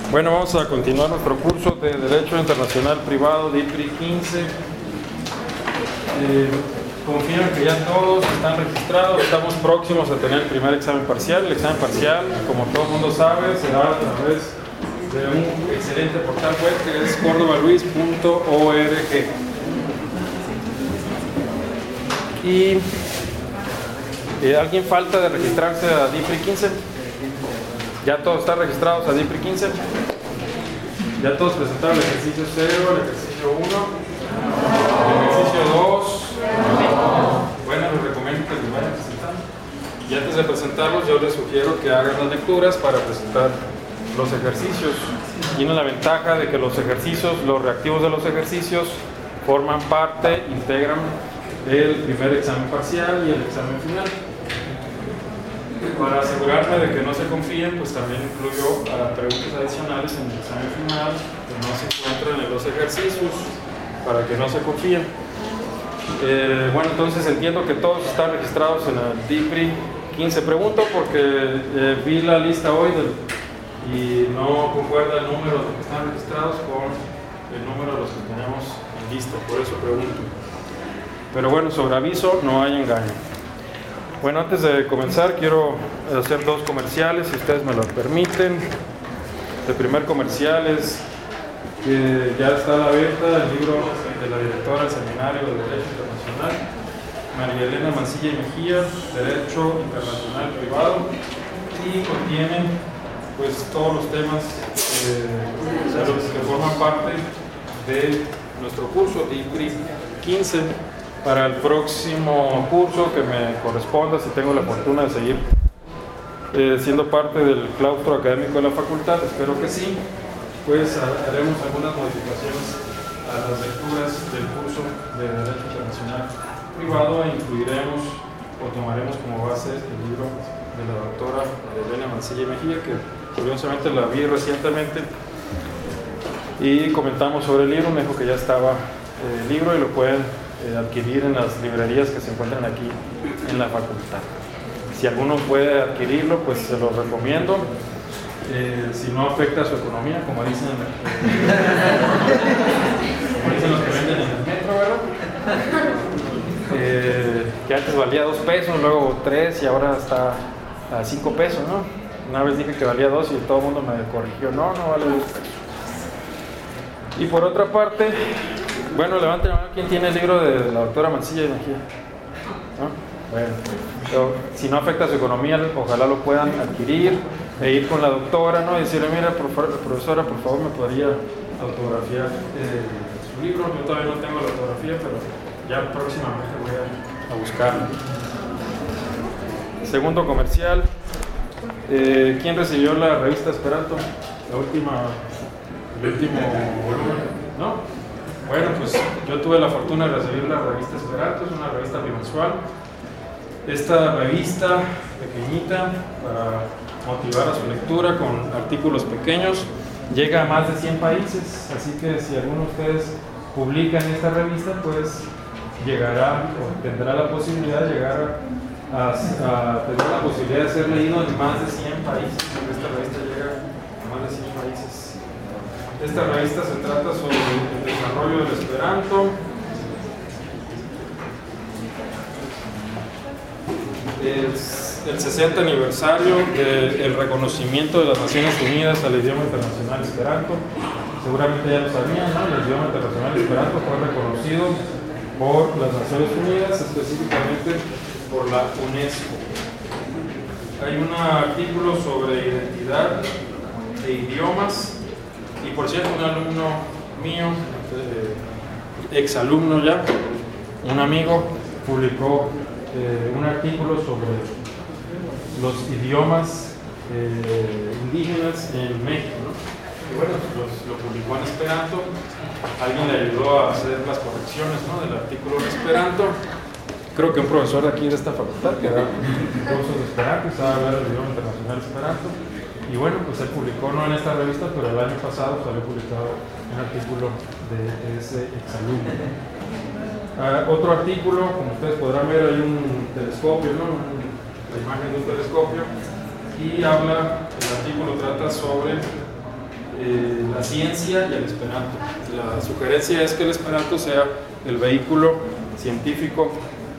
Bueno, vamos a continuar nuestro curso de Derecho Internacional Privado, DIPRI 15. Confío en que ya todos están registrados. Estamos próximos a tener el primer examen parcial. El examen parcial, como todo el mundo sabe, será a través de un excelente portal web que es cordobaluis.org. Y ¿alguien falta de registrarse a DIPRI 15? ¿Ya todos están registrados a DIPRI 15? ¿Ya todos presentaron el ejercicio 0, el ejercicio 1, el ejercicio 2? Bueno, les recomiendo que los vayan presentando. Y antes de presentarlos, yo les sugiero que hagan las lecturas para presentar los ejercicios. Tienen la ventaja de que los ejercicios, los reactivos de los ejercicios, forman parte, integran el primer examen parcial y el examen final. Para asegurarme de que no se confíen, pues también incluyo preguntas adicionales en el examen final que no se encuentran en los ejercicios, para que no se confíen. Bueno, entonces entiendo que todos están registrados en el DIPRI 15. Pregunto porque vi la lista hoy y no concuerda el número de los que están registrados con el número de los que tenemos en lista, por eso pregunto. Pero bueno, sobre aviso, no hay engaño. Bueno, antes de comenzar quiero hacer dos comerciales, si ustedes me lo permiten. El primer comercial es que ya está a la venta el libro de la directora del Seminario de Derecho Internacional, María Elena Mancilla y Mejía, Derecho Internacional Privado, y contiene pues todos los temas que forman parte de nuestro curso DIPRI 15. Para el próximo curso que me corresponda, si tengo la fortuna de seguir siendo parte del claustro académico de la facultad, espero que sí, pues haremos algunas modificaciones a las lecturas del curso de Derecho Internacional Privado e incluiremos o tomaremos como base el libro de la doctora Elena Mancilla y Mejía, que curiosamente la vi recientemente y comentamos sobre el libro. Me dijo que ya estaba el libro y lo pueden adquirir en las librerías que se encuentran aquí en la facultad. Si alguno puede adquirirlo, pues se lo recomiendo. Si no afecta a su economía, como dicen los que venden en el metro, ¿verdad? Que antes valía 2 pesos, luego 3 y ahora está a 5 pesos, ¿no? Una vez dije que valía 2 y todo el mundo me corrigió, no vale 2 pesos. Y por otra parte, bueno, levanten la mano quién tiene el libro de la doctora Mancilla y Mejía, ¿no? Bueno, pero si no afecta a su economía, ojalá lo puedan adquirir e ir con la doctora, ¿no? Y decirle, mira, profesora, por favor, me podría autografiar su libro. Yo todavía no tengo la autografía, pero ya próximamente voy a buscarla. Segundo comercial, ¿quién recibió la revista Esperanto? El último volumen, ¿no? Bueno, pues yo tuve la fortuna de recibir la revista Esperanto, es una revista bimensual. Esta revista pequeñita para motivar a su lectura con artículos pequeños llega a más de 100 países, así que si alguno de ustedes publica en esta revista, pues llegará o tendrá la posibilidad de llegar tendrá la posibilidad de ser leído en más de 100 países. Esta revista llega a más de 100 países. Esta revista se trata sobre el desarrollo del Esperanto. Es el 60 aniversario del reconocimiento de las Naciones Unidas al idioma internacional Esperanto. Seguramente ya lo sabían, ¿no? El idioma internacional Esperanto fue reconocido por las Naciones Unidas, específicamente por la UNESCO. Hay un artículo sobre identidad e idiomas. Y por cierto, un alumno mío, exalumno ya, un amigo, publicó un artículo sobre los idiomas indígenas en México, ¿no? Y bueno, lo publicó en Esperanto. Alguien le ayudó a hacer las correcciones, ¿no?, del artículo en Esperanto. Creo que un profesor de aquí de esta facultad que da cursos de Esperanto y sabe hablar el idioma internacional Esperanto. Y bueno, pues él publicó, no en esta revista, pero el año pasado salió publicado un artículo de ese exalumno. Otro artículo, como ustedes podrán ver, hay un telescopio, ¿no? La imagen de un telescopio, y el artículo trata sobre la ciencia y el esperanto. La sugerencia es que el esperanto sea el vehículo científico,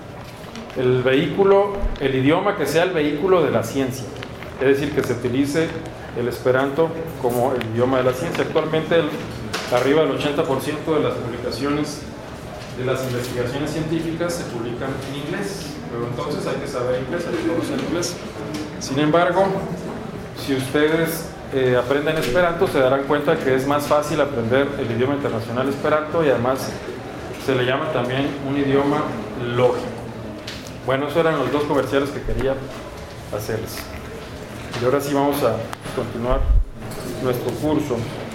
el idioma que sea el vehículo de la ciencia, es decir, que se utilice el esperanto como el idioma de la ciencia. Actualmente arriba del 80% de las publicaciones de las investigaciones científicas se publican en inglés, pero entonces hay que saber inglés, hay que conocer inglés. Sin embargo, si ustedes aprenden esperanto, se darán cuenta que es más fácil aprender el idioma internacional esperanto, y además se le llama también un idioma lógico. Bueno, esos eran los dos comerciales que quería hacerles. Y ahora sí vamos a continuar nuestro curso.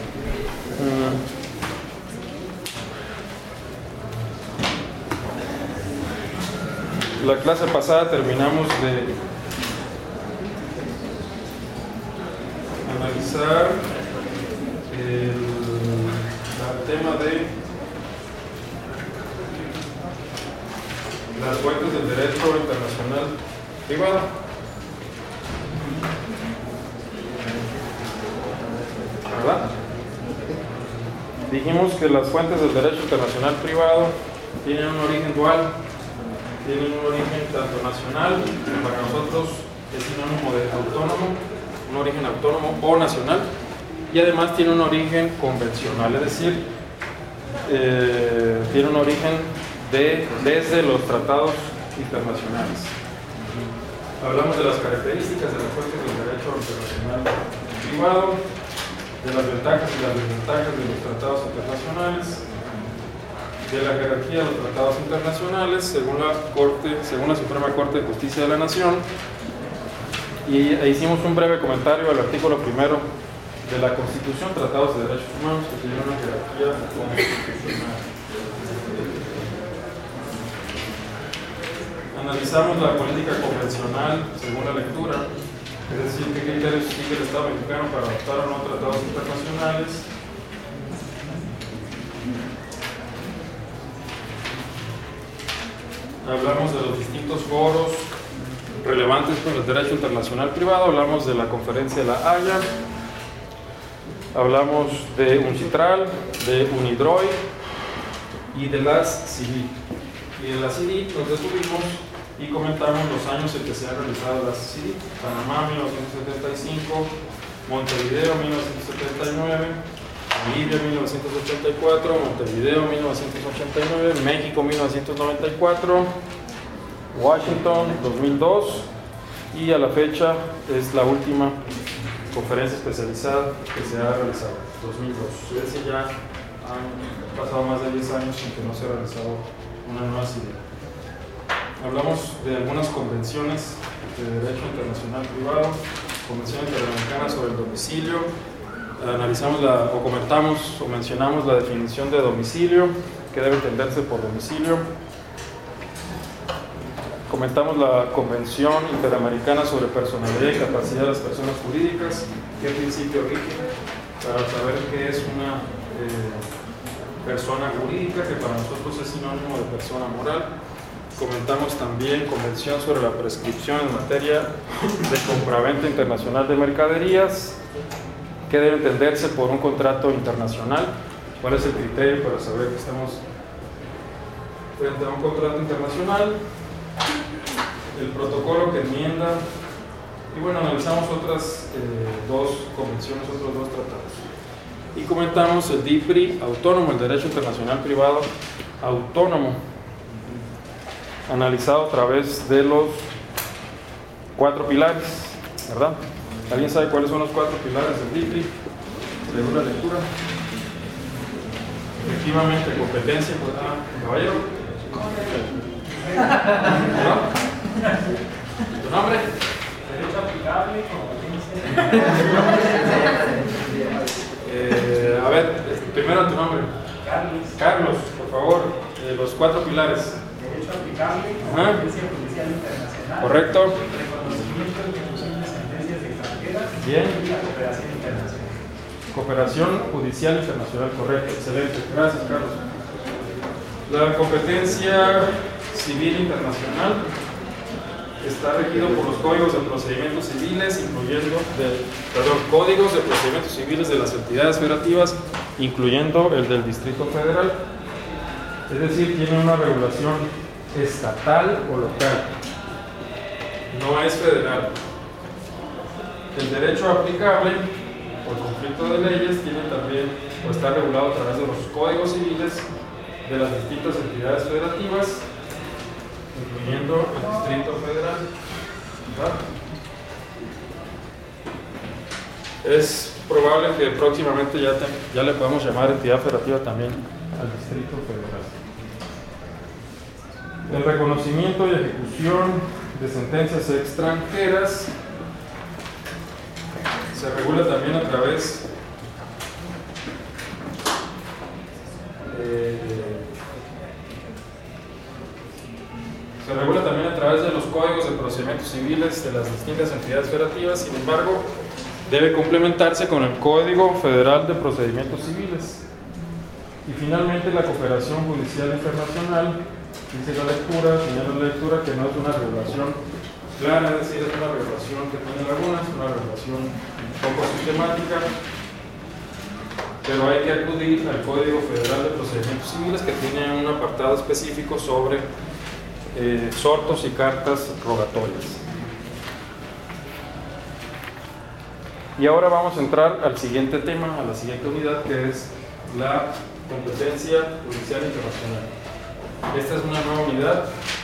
La clase pasada terminamos de analizar el tema de las fuentes del derecho internacional privado. ¿Verdad? Dijimos que las fuentes del derecho internacional privado tienen un origen dual, tienen un origen tanto nacional, que para nosotros es sinónimo de autónomo, un origen autónomo o nacional, y además tiene un origen convencional, es decir, tiene un origen desde los tratados internacionales. Hablamos de las características de las fuentes del derecho internacional privado, de las ventajas y las desventajas de los tratados internacionales, de la jerarquía de los tratados internacionales según la Suprema Corte de Justicia de la Nación, y hicimos un breve comentario al artículo primero de la Constitución, Tratados de Derechos Humanos, que tiene una jerarquía constitucional. Analizamos la política convencional según la lectura, es decir, qué criterios sigue el Estado mexicano para adoptar o no tratados internacionales. Hablamos de los distintos foros relevantes para el derecho internacional privado, hablamos de la Conferencia de la Haya, hablamos de UNCITRAL, de UNIDROIT y de las CIDI. Y en la CIDI nos detuvimos y comentamos los años en que se han realizado las CIDI: Panamá 1975, Montevideo 1979, Bolivia 1984, Montevideo 1989, México 1994, Washington 2002, y a la fecha es la última conferencia especializada que se ha realizado, 2002. Es decir, ya han pasado más de 10 años en que no se ha realizado una nueva CIDI. Hablamos de algunas convenciones de derecho internacional privado, Convención Interamericana sobre el Domicilio. Analizamos comentamos o mencionamos la definición de domicilio, que debe entenderse por domicilio. Comentamos la Convención Interamericana sobre Personalidad y Capacidad de las Personas Jurídicas, qué principio rige para saber qué es una persona jurídica, que para nosotros es sinónimo de persona moral. Comentamos también Convención sobre la Prescripción en materia de compraventa internacional de mercaderías, que debe entenderse por un contrato internacional. ¿Cuál es el criterio para saber que estamos frente a un contrato internacional? El protocolo que enmienda, y bueno, analizamos otras dos convenciones, otros dos tratados. Y comentamos el DIPRI autónomo, el derecho internacional privado autónomo, analizado a través de los 4 pilares, ¿verdad? ¿Alguien sabe cuáles son los 4 pilares del DIPRI? Según la lectura. Efectivamente, competencia, pues, caballero. ¿Tu nombre? Derecho aplicable, a ver, primero tu nombre. Carlos, por favor, los 4 pilares. Derecho aplicable, competencia judicial internacional. Correcto. Reconocimiento y ejecución de sentencias extranjeras. Bien. Y la cooperación internacional. Cooperación judicial internacional, correcto, excelente. Gracias, Carlos. La competencia civil internacional está regido por los códigos de procedimientos civiles, códigos de procedimientos civiles de las entidades federativas, incluyendo el del Distrito Federal. Es decir, tiene una regulación estatal o local, no es federal. El derecho aplicable por conflicto de leyes tiene también, o está regulado a través de los códigos civiles de las distintas entidades federativas, incluyendo el Distrito Federal. ¿Verdad? Es probable que próximamente ya le podamos llamar entidad federativa también al Distrito Federal. El reconocimiento y ejecución de sentencias extranjeras se regula también a través de los códigos de procedimientos civiles de las distintas entidades federativas. Sin embargo, debe complementarse con el Código Federal de Procedimientos Civiles. Y finalmente, la cooperación judicial internacional, dice la lectura, señala la lectura, que no es una regulación clara, es decir, es una regulación que tiene lagunas, una regulación un poco sistemática, pero hay que acudir al Código Federal de Procedimientos Civiles, que tiene un apartado específico sobre exhortos y cartas rogatorias. Y ahora vamos a entrar al siguiente tema, a la siguiente unidad, que es la competencia judicial internacional. Esta es una nueva unidad,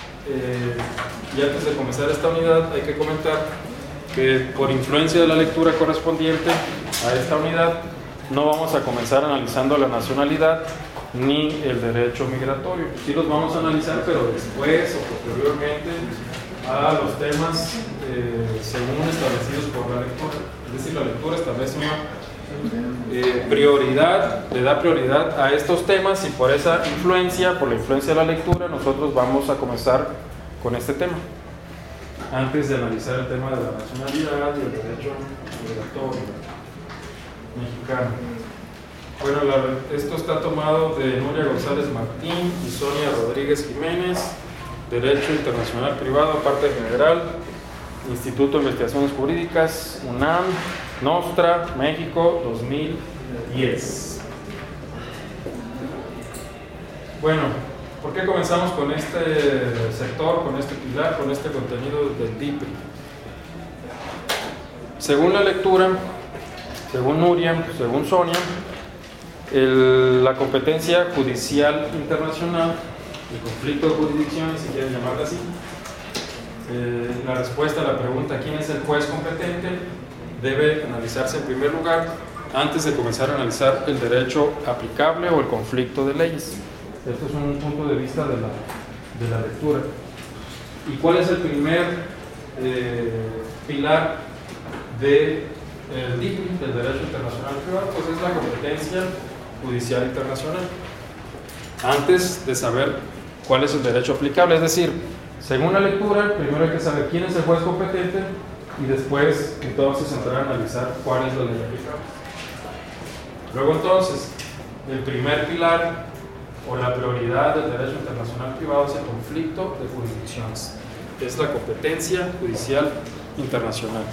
y antes de comenzar esta unidad hay que comentar que por influencia de la lectura correspondiente a esta unidad no vamos a comenzar analizando la nacionalidad ni el derecho migratorio. Sí los vamos a analizar, pero después o posteriormente a los temas según establecidos por la lectura. Es decir, la lectura establece una prioridad, le da prioridad a estos temas, y por esa influencia, por la influencia de la lectura, nosotros vamos a comenzar con este tema, antes de analizar el tema de la nacionalidad y el derecho migratorio mexicano. Bueno, esto está tomado de Nuria González Martín y Sonia Rodríguez Jiménez, Derecho Internacional Privado, parte general, Instituto de Investigaciones Jurídicas, UNAM, Nostra, México, 2010. Bueno, ¿por qué comenzamos con este sector, con este pilar, con este contenido del DIPRI? Según la lectura, según Nuria, según Sonia, la competencia judicial internacional, el conflicto de jurisdicción, si quieren llamarla así, la respuesta a la pregunta ¿quién es el juez competente? Debe analizarse en primer lugar antes de comenzar a analizar el derecho aplicable o el conflicto de leyes. Esto es un punto de vista de la lectura. ¿Y cuál es el primer pilar del DIPRI, del derecho internacional privado? Pues es la competencia judicial internacional. Antes de saber cuál es el derecho aplicable, es decir, según la lectura, primero hay que saber quién es el juez competente y después entonces entrar a analizar cuál es la ley aplicable. Luego entonces, el primer pilar o la prioridad del derecho internacional privado es el conflicto de jurisdicciones. Es la competencia judicial internacional.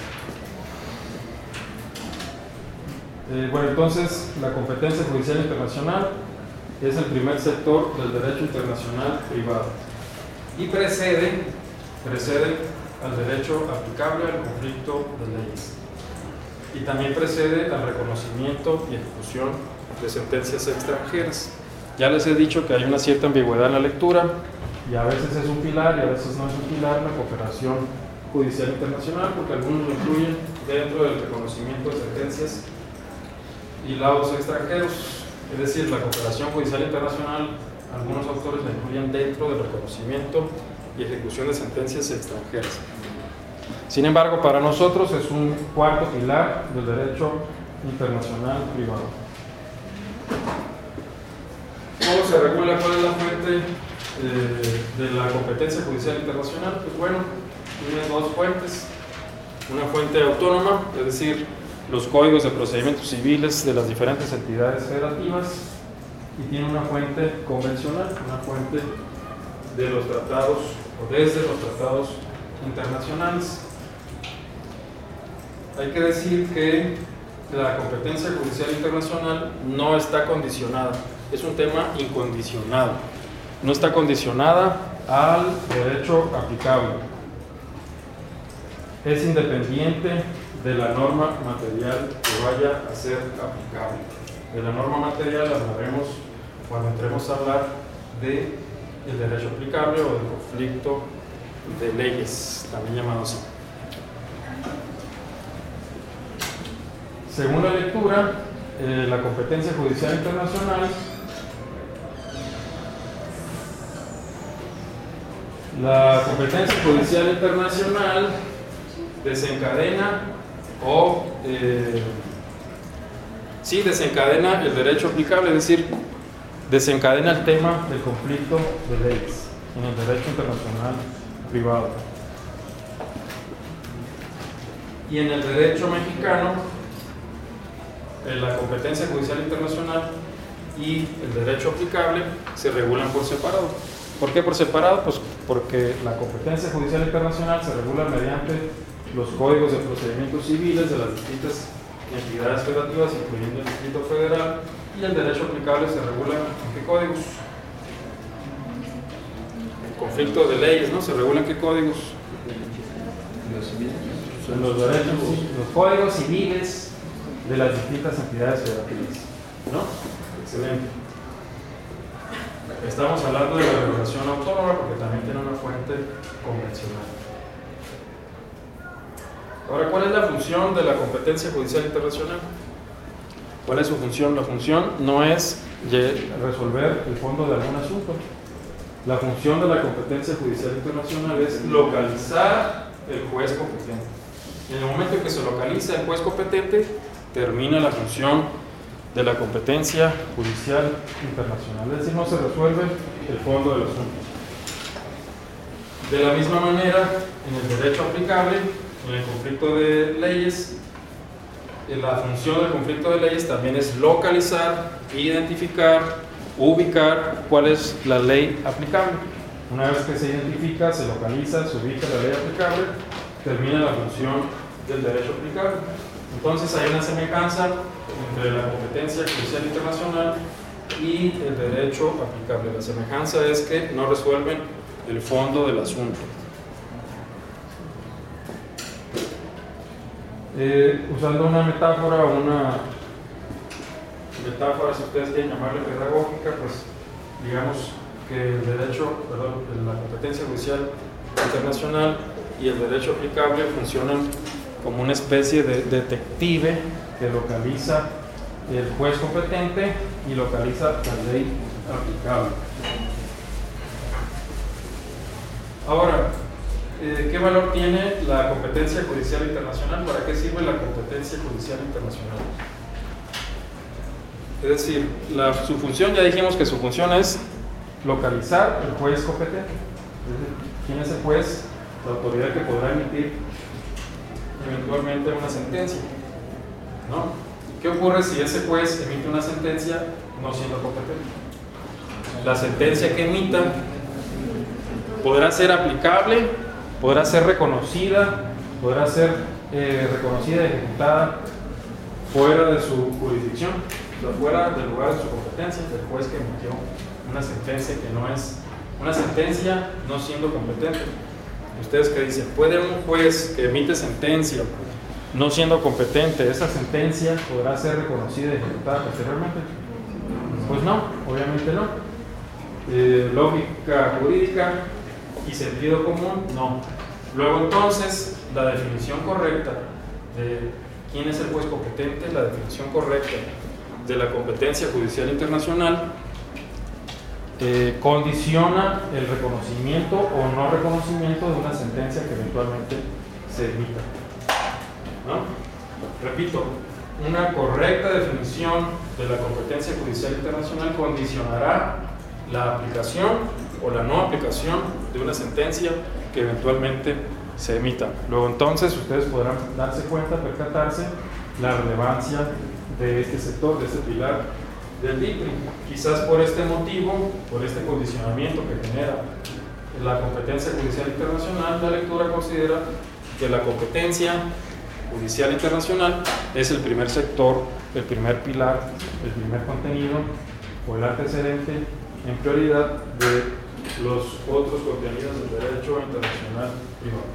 Bueno, entonces la competencia judicial internacional es el primer sector del derecho internacional privado y precede al derecho aplicable al conflicto de leyes, y también precede al reconocimiento y ejecución de sentencias extranjeras. Ya les he dicho que hay una cierta ambigüedad en la lectura, y a veces es un pilar y a veces no es un pilar la cooperación judicial internacional, porque algunos lo incluyen dentro del reconocimiento de sentencias y laudos extranjeros. Es decir, la cooperación judicial internacional, algunos autores la incluyen dentro del reconocimiento y ejecución de sentencias extranjeras. Sin embargo, para nosotros es un cuarto pilar del derecho internacional privado. ¿Cómo se regula? ¿Cuál es la fuente de la competencia judicial internacional? Pues bueno, tiene dos fuentes. Una fuente autónoma, es decir, los códigos de procedimientos civiles de las diferentes entidades federativas, y tiene una fuente convencional, una fuente de los tratados o desde los tratados internacionales. Hay que decir que la competencia judicial internacional no está condicionada, es un tema incondicionado, no está condicionada al derecho aplicable, es independiente de la norma material que vaya a ser aplicable. De la norma material hablaremos cuando entremos a hablar del derecho aplicable o del conflicto de leyes, también llamado así. Según la lectura, la competencia judicial internacional, desencadena desencadena el derecho aplicable, es decir, desencadena el tema del conflicto de leyes en el derecho internacional privado. Y en el derecho mexicano, la competencia judicial internacional y el derecho aplicable se regulan por separado. ¿Por qué por separado? Pues porque la competencia judicial internacional se regula mediante los códigos de procedimientos civiles de las distintas entidades federativas, incluyendo el Distrito Federal, y el derecho aplicable se regula en qué códigos. El conflicto de leyes, ¿no? ¿Se regula en qué códigos? En los derechos, los códigos civiles de las distintas entidades federativas, ¿no? Excelente. Estamos hablando de la regulación autónoma porque también tiene una fuente convencional. Ahora, ¿cuál es la función de la competencia judicial internacional? ¿Cuál es su función? La función no es resolver el fondo de algún asunto. La función de la competencia judicial internacional es localizar el juez competente. En el momento en que se localiza el juez competente, termina la función de la competencia judicial internacional. Es decir, no se resuelve el fondo del asunto. De la misma manera, en el derecho aplicable, en el conflicto de leyes, la función del conflicto de leyes también es localizar, identificar, ubicar cuál es la ley aplicable. Una vez que se identifica, se localiza, se ubica la ley aplicable, termina la función del derecho aplicable. Entonces hay una semejanza entre la competencia judicial internacional y el derecho aplicable. La semejanza es que no resuelven el fondo del asunto. Usando una metáfora, si ustedes quieren llamarle pedagógica, pues digamos que la competencia judicial internacional y el derecho aplicable funcionan como una especie de detective que localiza el juez competente y localiza la ley aplicable. Ahora, ¿qué valor tiene la competencia judicial internacional? ¿Para qué sirve la competencia judicial internacional? Es decir, su función, ya dijimos que su función es localizar el juez competente. Es decir, ¿quién es el juez? La autoridad que podrá emitir eventualmente una sentencia, ¿no? ¿Qué ocurre si ese juez emite una sentencia no siendo competente? La sentencia que emita podrá ser aplicable, podrá ser reconocida, y ejecutada fuera de su jurisdicción, o sea, fuera del lugar de su competencia, del juez que emitió una sentencia que no es una sentencia no siendo competente. ¿Ustedes qué dicen? ¿Puede un juez que emite sentencia no siendo competente, esa sentencia podrá ser reconocida y ejecutada posteriormente? Pues no, obviamente no. Lógica jurídica y sentido común, no. Luego entonces, la definición correcta de quién es el juez competente, la definición correcta de la competencia judicial internacional condiciona el reconocimiento o no reconocimiento de una sentencia que eventualmente se emita, ¿no? Repito, una correcta definición de la competencia judicial internacional condicionará la aplicación o la no aplicación de una sentencia que eventualmente se emita. Luego entonces ustedes podrán darse cuenta, percatarse la relevancia de este sector, de este pilar del DIPRI. Quizás por este motivo, por este condicionamiento que genera la competencia judicial internacional, la lectura considera que la competencia judicial internacional es el primer sector, el primer pilar, el primer contenido o el antecedente en prioridad de los otros contenidos del derecho internacional privado.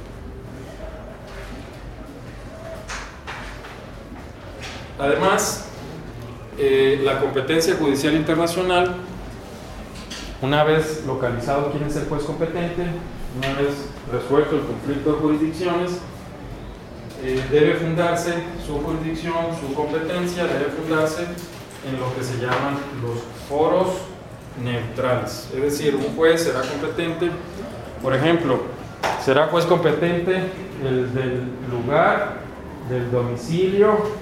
Además, la competencia judicial internacional, una vez localizado quién es el juez competente, una vez resuelto el conflicto de jurisdicciones, debe fundarse su jurisdicción, su competencia, debe fundarse en lo que se llaman los foros neutrales. Es decir, un juez será competente, por ejemplo, será juez competente el del lugar, del domicilio,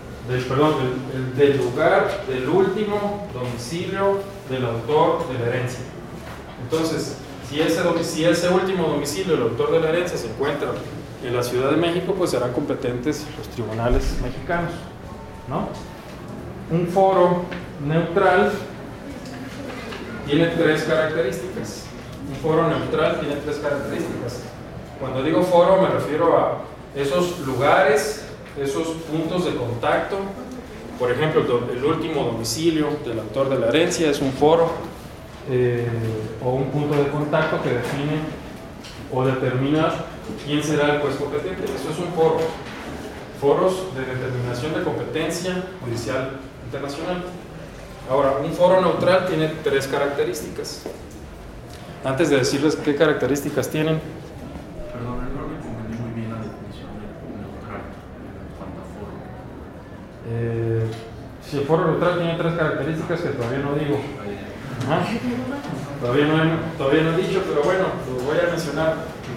del lugar, del último domicilio del autor de la herencia. Entonces, si ese último domicilio, el autor de la herencia, se encuentra en la Ciudad de México, pues serán competentes los tribunales mexicanos, ¿no? Un foro neutral tiene tres características. Un foro neutral tiene tres características. Cuando digo foro me refiero a esos lugares, esos puntos de contacto. Por ejemplo, el último domicilio del autor de la herencia es un foro o un punto de contacto que define o determina quién será el juez competente. Eso es un foro. Foros de determinación de competencia judicial internacional. Ahora, un foro neutral tiene tres características. Antes de decirles qué características tienen, Perdón, no me comprendí muy bien la definición de neutral en cuanto a foro. si el foro neutral tiene tres características que todavía no digo. Ajá. Todavía no he dicho, pero bueno, lo voy a mencionar.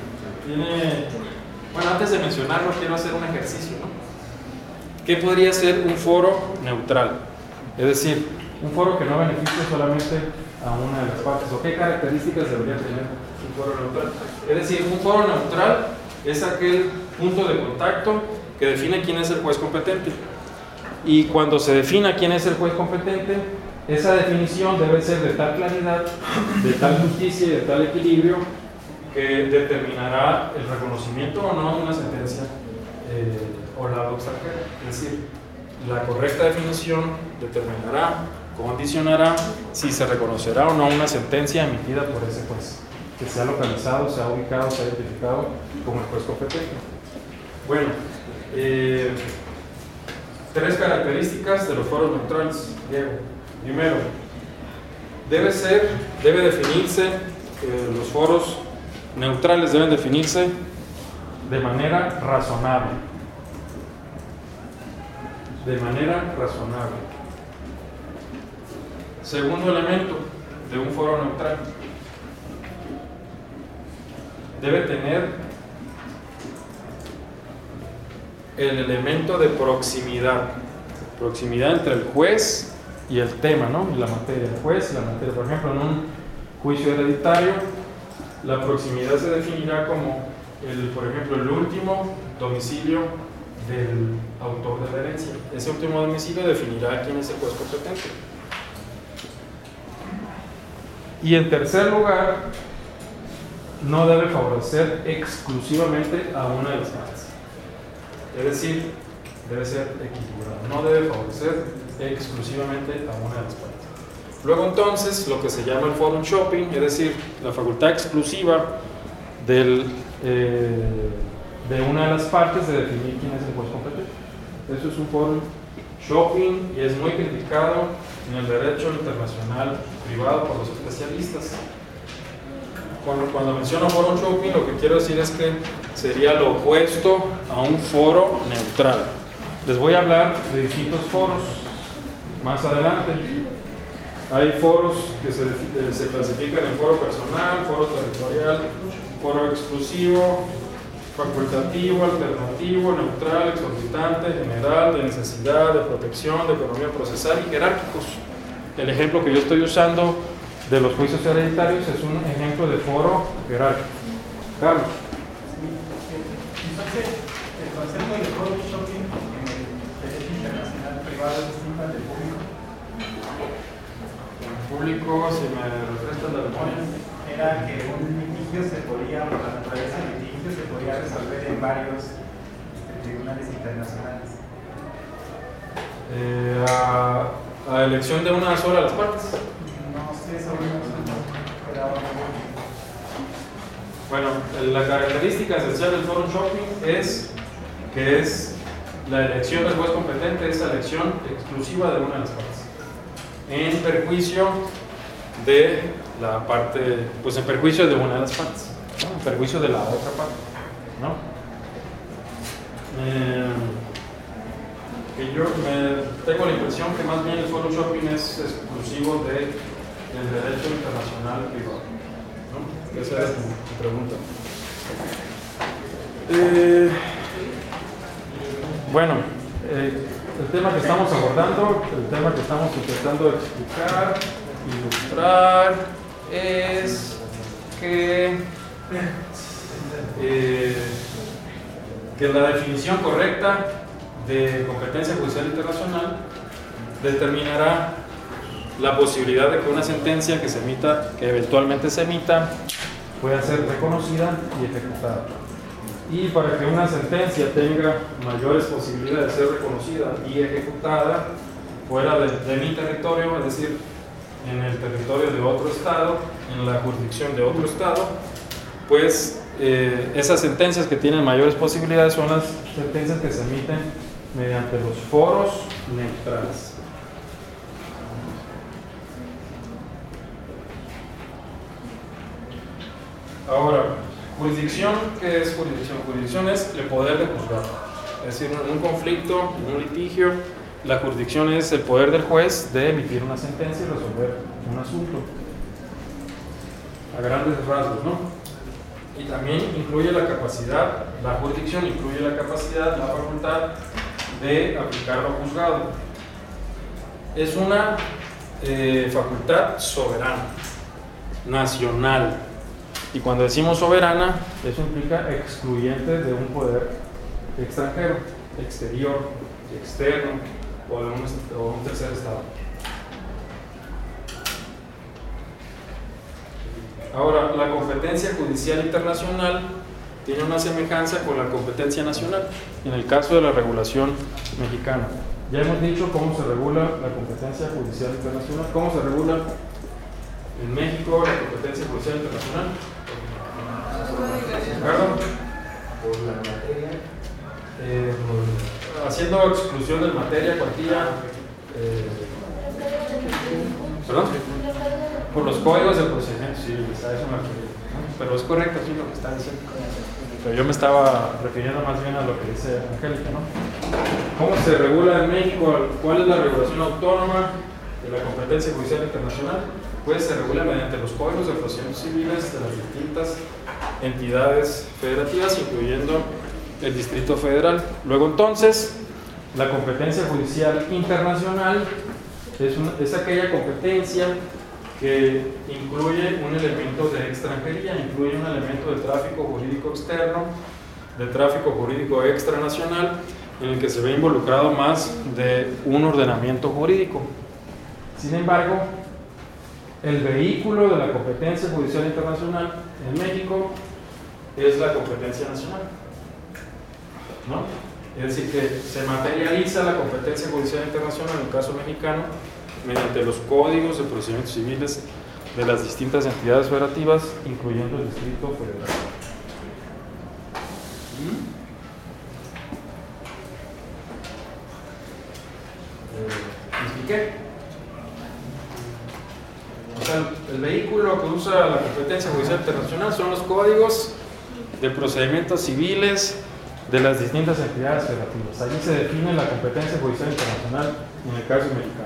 Bueno, antes de mencionarlo, quiero hacer un ejercicio, ¿no? ¿Qué podría ser un foro neutral? Es decir, un foro que no beneficie solamente a una de las partes. ¿O qué características debería tener un foro neutral? Es decir, un foro neutral es aquel punto de contacto que define quién es el juez competente. Y cuando se defina quién es el juez competente, esa definición debe ser de tal claridad, de tal justicia y de tal equilibrio que determinará el reconocimiento o no de una sentencia o la extranjera. Es decir, la correcta definición determinará, condicionará si se reconocerá o no una sentencia emitida por ese juez, que sea localizado, sea ubicado, sea identificado como el juez competente. Bueno, tres características de los foros neutrales, Diego. Primero, debe definirse, los foros neutrales deben definirse de manera razonable. De manera razonable. Segundo elemento de un foro neutral, debe tener el elemento de proximidad. Proximidad entre el juez y el tema, ¿no? Y la materia. El juez y la materia. Por ejemplo, en un juicio hereditario, la proximidad se definirá como, por ejemplo, el último domicilio del autor de la herencia. Ese último domicilio definirá quién es el juez competente. Y en tercer lugar, no debe favorecer exclusivamente a una de las partes. Es decir, debe ser equilibrado. No debe favorecer exclusivamente a una de las partes. Luego entonces, lo que se llama el forum shopping, es decir, la facultad exclusiva de una de las partes de definir quién es el juez competente. Eso es un forum shopping y es muy criticado en el derecho internacional privado por los especialistas. Cuando menciono forum shopping, lo que quiero decir es que sería lo opuesto a un foro neutral. Les voy a hablar de distintos foros más adelante. Hay foros que se clasifican en foro personal, foro territorial, foro exclusivo, facultativo, alternativo, neutral, exorbitante, general, de necesidad, de protección, de economía procesal y jerárquicos. El ejemplo que yo estoy usando de los juicios hereditarios es un ejemplo de foro jerárquico. Carlos. Entonces, el concepto de forum shopping en el derecho internacional privado es distinto al del público. El público, si me refresca la memoria, Era que un litigio litigio se podía, por la naturaleza del litigio, se podía resolver en varios tribunales internacionales. A elección de una sola de las partes. No sé sobre eso, pero bueno, la característica esencial del forum shopping es que es la elección del juez competente, es la elección exclusiva de una de las partes, en perjuicio de la parte, pues en perjuicio de una de las partes, ¿no? En perjuicio de la otra parte, ¿no? Que yo tengo la impresión que más bien el forum shopping es exclusivo del derecho internacional privado, ¿no? Esa es tu pregunta. Bueno, el tema que estamos abordando, el tema que estamos intentando explicar, ilustrar, es que la definición correcta de competencia judicial internacional determinará la posibilidad de que una sentencia que se emita, que eventualmente se emita, pueda ser reconocida y ejecutada. Y para que una sentencia tenga mayores posibilidades de ser reconocida y ejecutada fuera de mi territorio, es decir, en el territorio de otro estado, en la jurisdicción de otro estado, pues esas sentencias que tienen mayores posibilidades son las sentencias que se emiten mediante los foros neutrales. Ahora, jurisdicción, ¿qué es jurisdicción? Jurisdicción es el poder de juzgar. Es decir, un conflicto, un litigio, la jurisdicción es el poder del juez de emitir una sentencia y resolver un asunto. A grandes rasgos, ¿no? Y también incluye la capacidad, la jurisdicción incluye la capacidad, la facultad de aplicar lo juzgado. Es una facultad soberana, nacional. Y cuando decimos soberana, eso implica excluyente de un poder extranjero, exterior, externo o de un tercer estado. Ahora, la competencia judicial internacional tiene una semejanza con la competencia nacional, en el caso de la regulación mexicana. Ya hemos dicho cómo se regula la competencia judicial internacional. ¿Cómo se regula en México la competencia judicial internacional? Por la materia. Haciendo exclusión de materia, cuantía, ¿perdón? Por los códigos de procedimiento civil, eso me refiero, ¿no? Pero es correcto, sí, lo que está diciendo. Pero yo me estaba refiriendo más bien a lo que dice Angélica, ¿no? ¿Cómo se regula en México? ¿Cuál es la regulación autónoma de la competencia judicial internacional? Pues se regula mediante los códigos de procedimientos civiles de las distintas entidades federativas, incluyendo el Distrito Federal. Luego entonces, la competencia judicial internacional es aquella competencia que incluye un elemento de extranjería, incluye un elemento de tráfico jurídico externo, de tráfico jurídico extranacional, en el que se ve involucrado más de un ordenamiento jurídico. Sin embargo, el vehículo de la competencia judicial internacional en México es la competencia nacional, ¿no? Es decir, que se materializa la competencia judicial internacional en el caso mexicano mediante los códigos de procedimientos civiles de las distintas entidades federativas, incluyendo el Distrito Federal. ¿Me expliqué? O sea, el vehículo que usa la competencia judicial internacional son los códigos de procedimientos civiles de las distintas entidades federativas. Allí se define la competencia judicial internacional en el caso mexicano.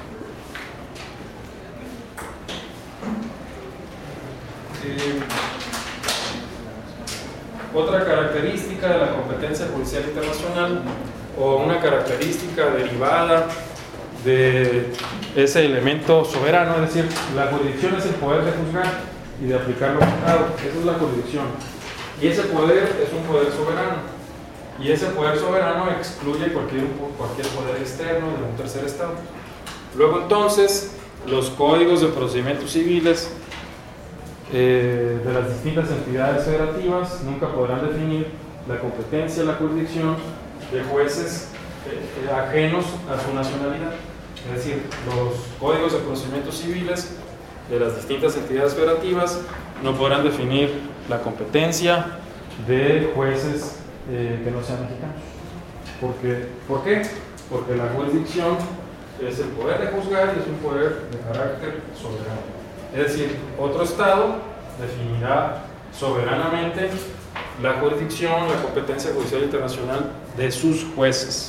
Otra característica de la competencia judicial internacional, o una característica derivada de ese elemento soberano, es decir, la jurisdicción es el poder de juzgar y de aplicar lo juzgado. Esa es la jurisdicción. Y ese poder es un poder soberano. Y ese poder soberano excluye cualquier poder externo de un tercer estado. Luego entonces, los códigos de procedimientos civiles de las distintas entidades federativas nunca podrán definir la competencia, la jurisdicción de jueces ajenos a su nacionalidad. Es decir, los códigos de procedimientos civiles de las distintas entidades federativas no podrán definir la competencia de jueces que no sean mexicanos. ¿Por qué? Porque la jurisdicción es el poder de juzgar y es un poder de carácter soberano. Es decir, otro estado definirá soberanamente la jurisdicción, la competencia judicial internacional de sus jueces.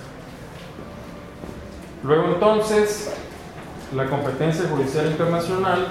Luego entonces, la competencia judicial internacional,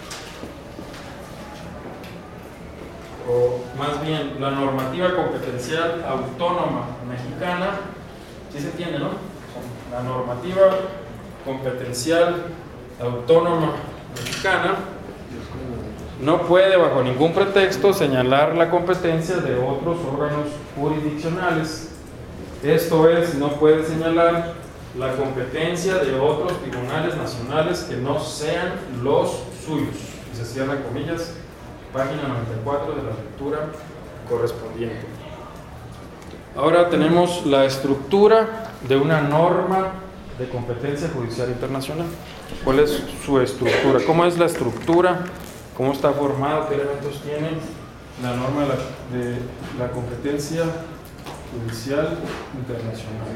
o más bien la normativa competencial autónoma mexicana, ¿sí se entiende, no? La normativa competencial autónoma mexicana no puede bajo ningún pretexto señalar la competencia de otros órganos jurisdiccionales. Esto es, no puede señalar la competencia de otros tribunales nacionales que no sean los suyos. Y se cierran comillas, página 94 de la lectura correspondiente. Ahora tenemos la estructura de una norma de competencia judicial internacional. ¿Cuál es su estructura? ¿Cómo es la estructura? ¿Cómo está formada? ¿Qué elementos tiene la norma de la competencia judicial internacional?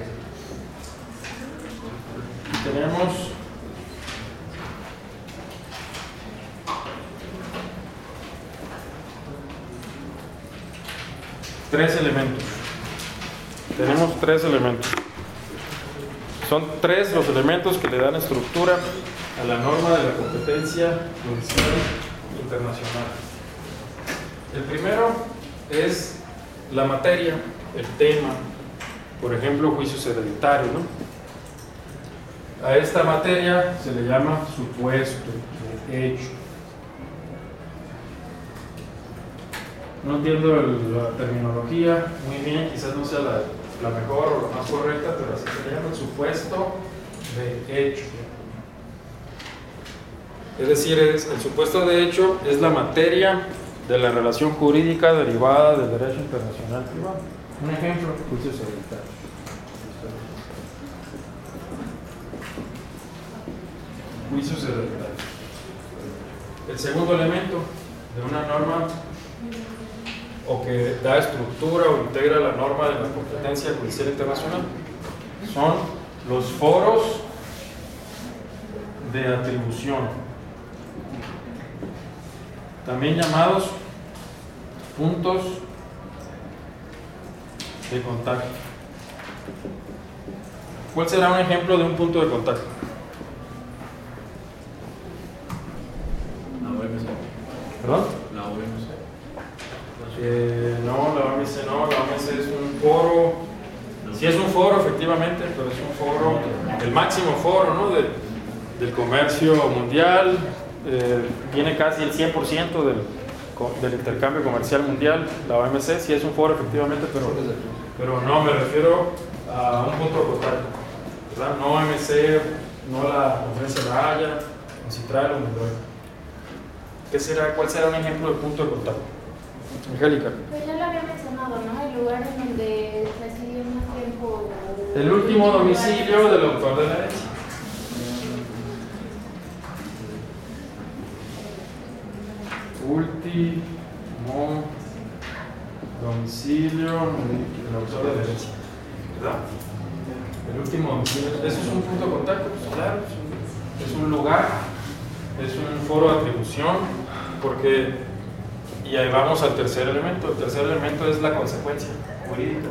Tenemos tres elementos. Tenemos tres elementos. Son tres los elementos que le dan estructura a la norma de la competencia judicial internacional. El primero es la materia, el tema, por ejemplo, juicios hereditarios, ¿no? A esta materia se le llama supuesto de hecho. No entiendo la terminología muy bien, quizás no sea la mejor o la más correcta, pero así se le llama el supuesto de hecho. Es decir, el supuesto de hecho es la materia de la relación jurídica derivada del derecho internacional privado. Un ejemplo, juicios hereditarios. Juicios hereditarios. El segundo elemento de una norma o que da estructura o integra la norma de la competencia judicial internacional son los foros de atribución, también llamados puntos de contacto. ¿Cuál será un ejemplo de un punto de contacto? La OMC. ¿Perdón? La OMC. No, la OMC no, la OMC es un foro, sí es un foro efectivamente, pero es un foro, el máximo foro, ¿no? del comercio mundial, tiene casi el 100% del intercambio comercial mundial. La OMC sí es un foro efectivamente, pero no, me refiero a un punto de contacto, ¿verdad? No OMC, no la Conferencia de La Haya, Concitral o Mendoza. ¿Cuál será un ejemplo de punto de contacto? Angélica. Pues ya lo había mencionado, ¿no? El lugar en donde residió más tiempo. El último domicilio del autor de la herencia. Último domicilio del autor de la herencia, ¿verdad? El último domicilio. ¿Eso es un punto de contacto? Pues claro, es un lugar, es un foro de atribución, porque. Y ahí vamos al tercer elemento. El tercer elemento es la consecuencia jurídica.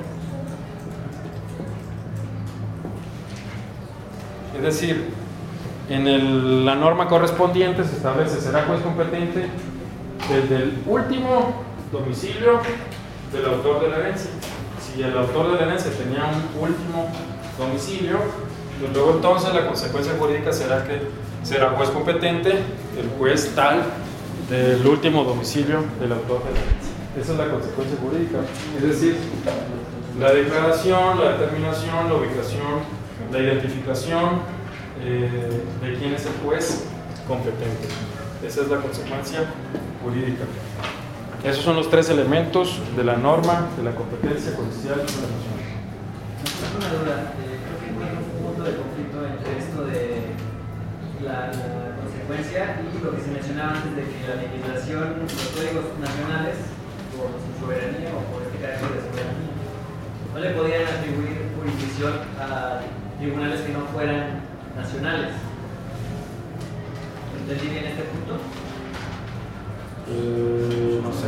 Es decir, en la norma correspondiente se establece, será juez competente desde el último domicilio del autor de la herencia. Si el autor de la herencia tenía un último domicilio, pues luego entonces la consecuencia jurídica será que será juez competente el juez tal del último domicilio del autor de la herencia. Esa es la consecuencia jurídica. Es decir, la declaración, la determinación, la ubicación, la identificación de quién es el juez competente. Esa es la consecuencia jurídica. Esos son los tres elementos de la norma de la competencia judicial internacional. Una duda, creo que hay un punto de conflicto entre esto de la consecuencia y lo que se mencionaba antes de que la legislación, los códigos nacionales, por su soberanía o por este carácter de soberanía, no le podían atribuir jurisdicción a tribunales que no fueran nacionales. ¿Entendí bien este punto? No sé.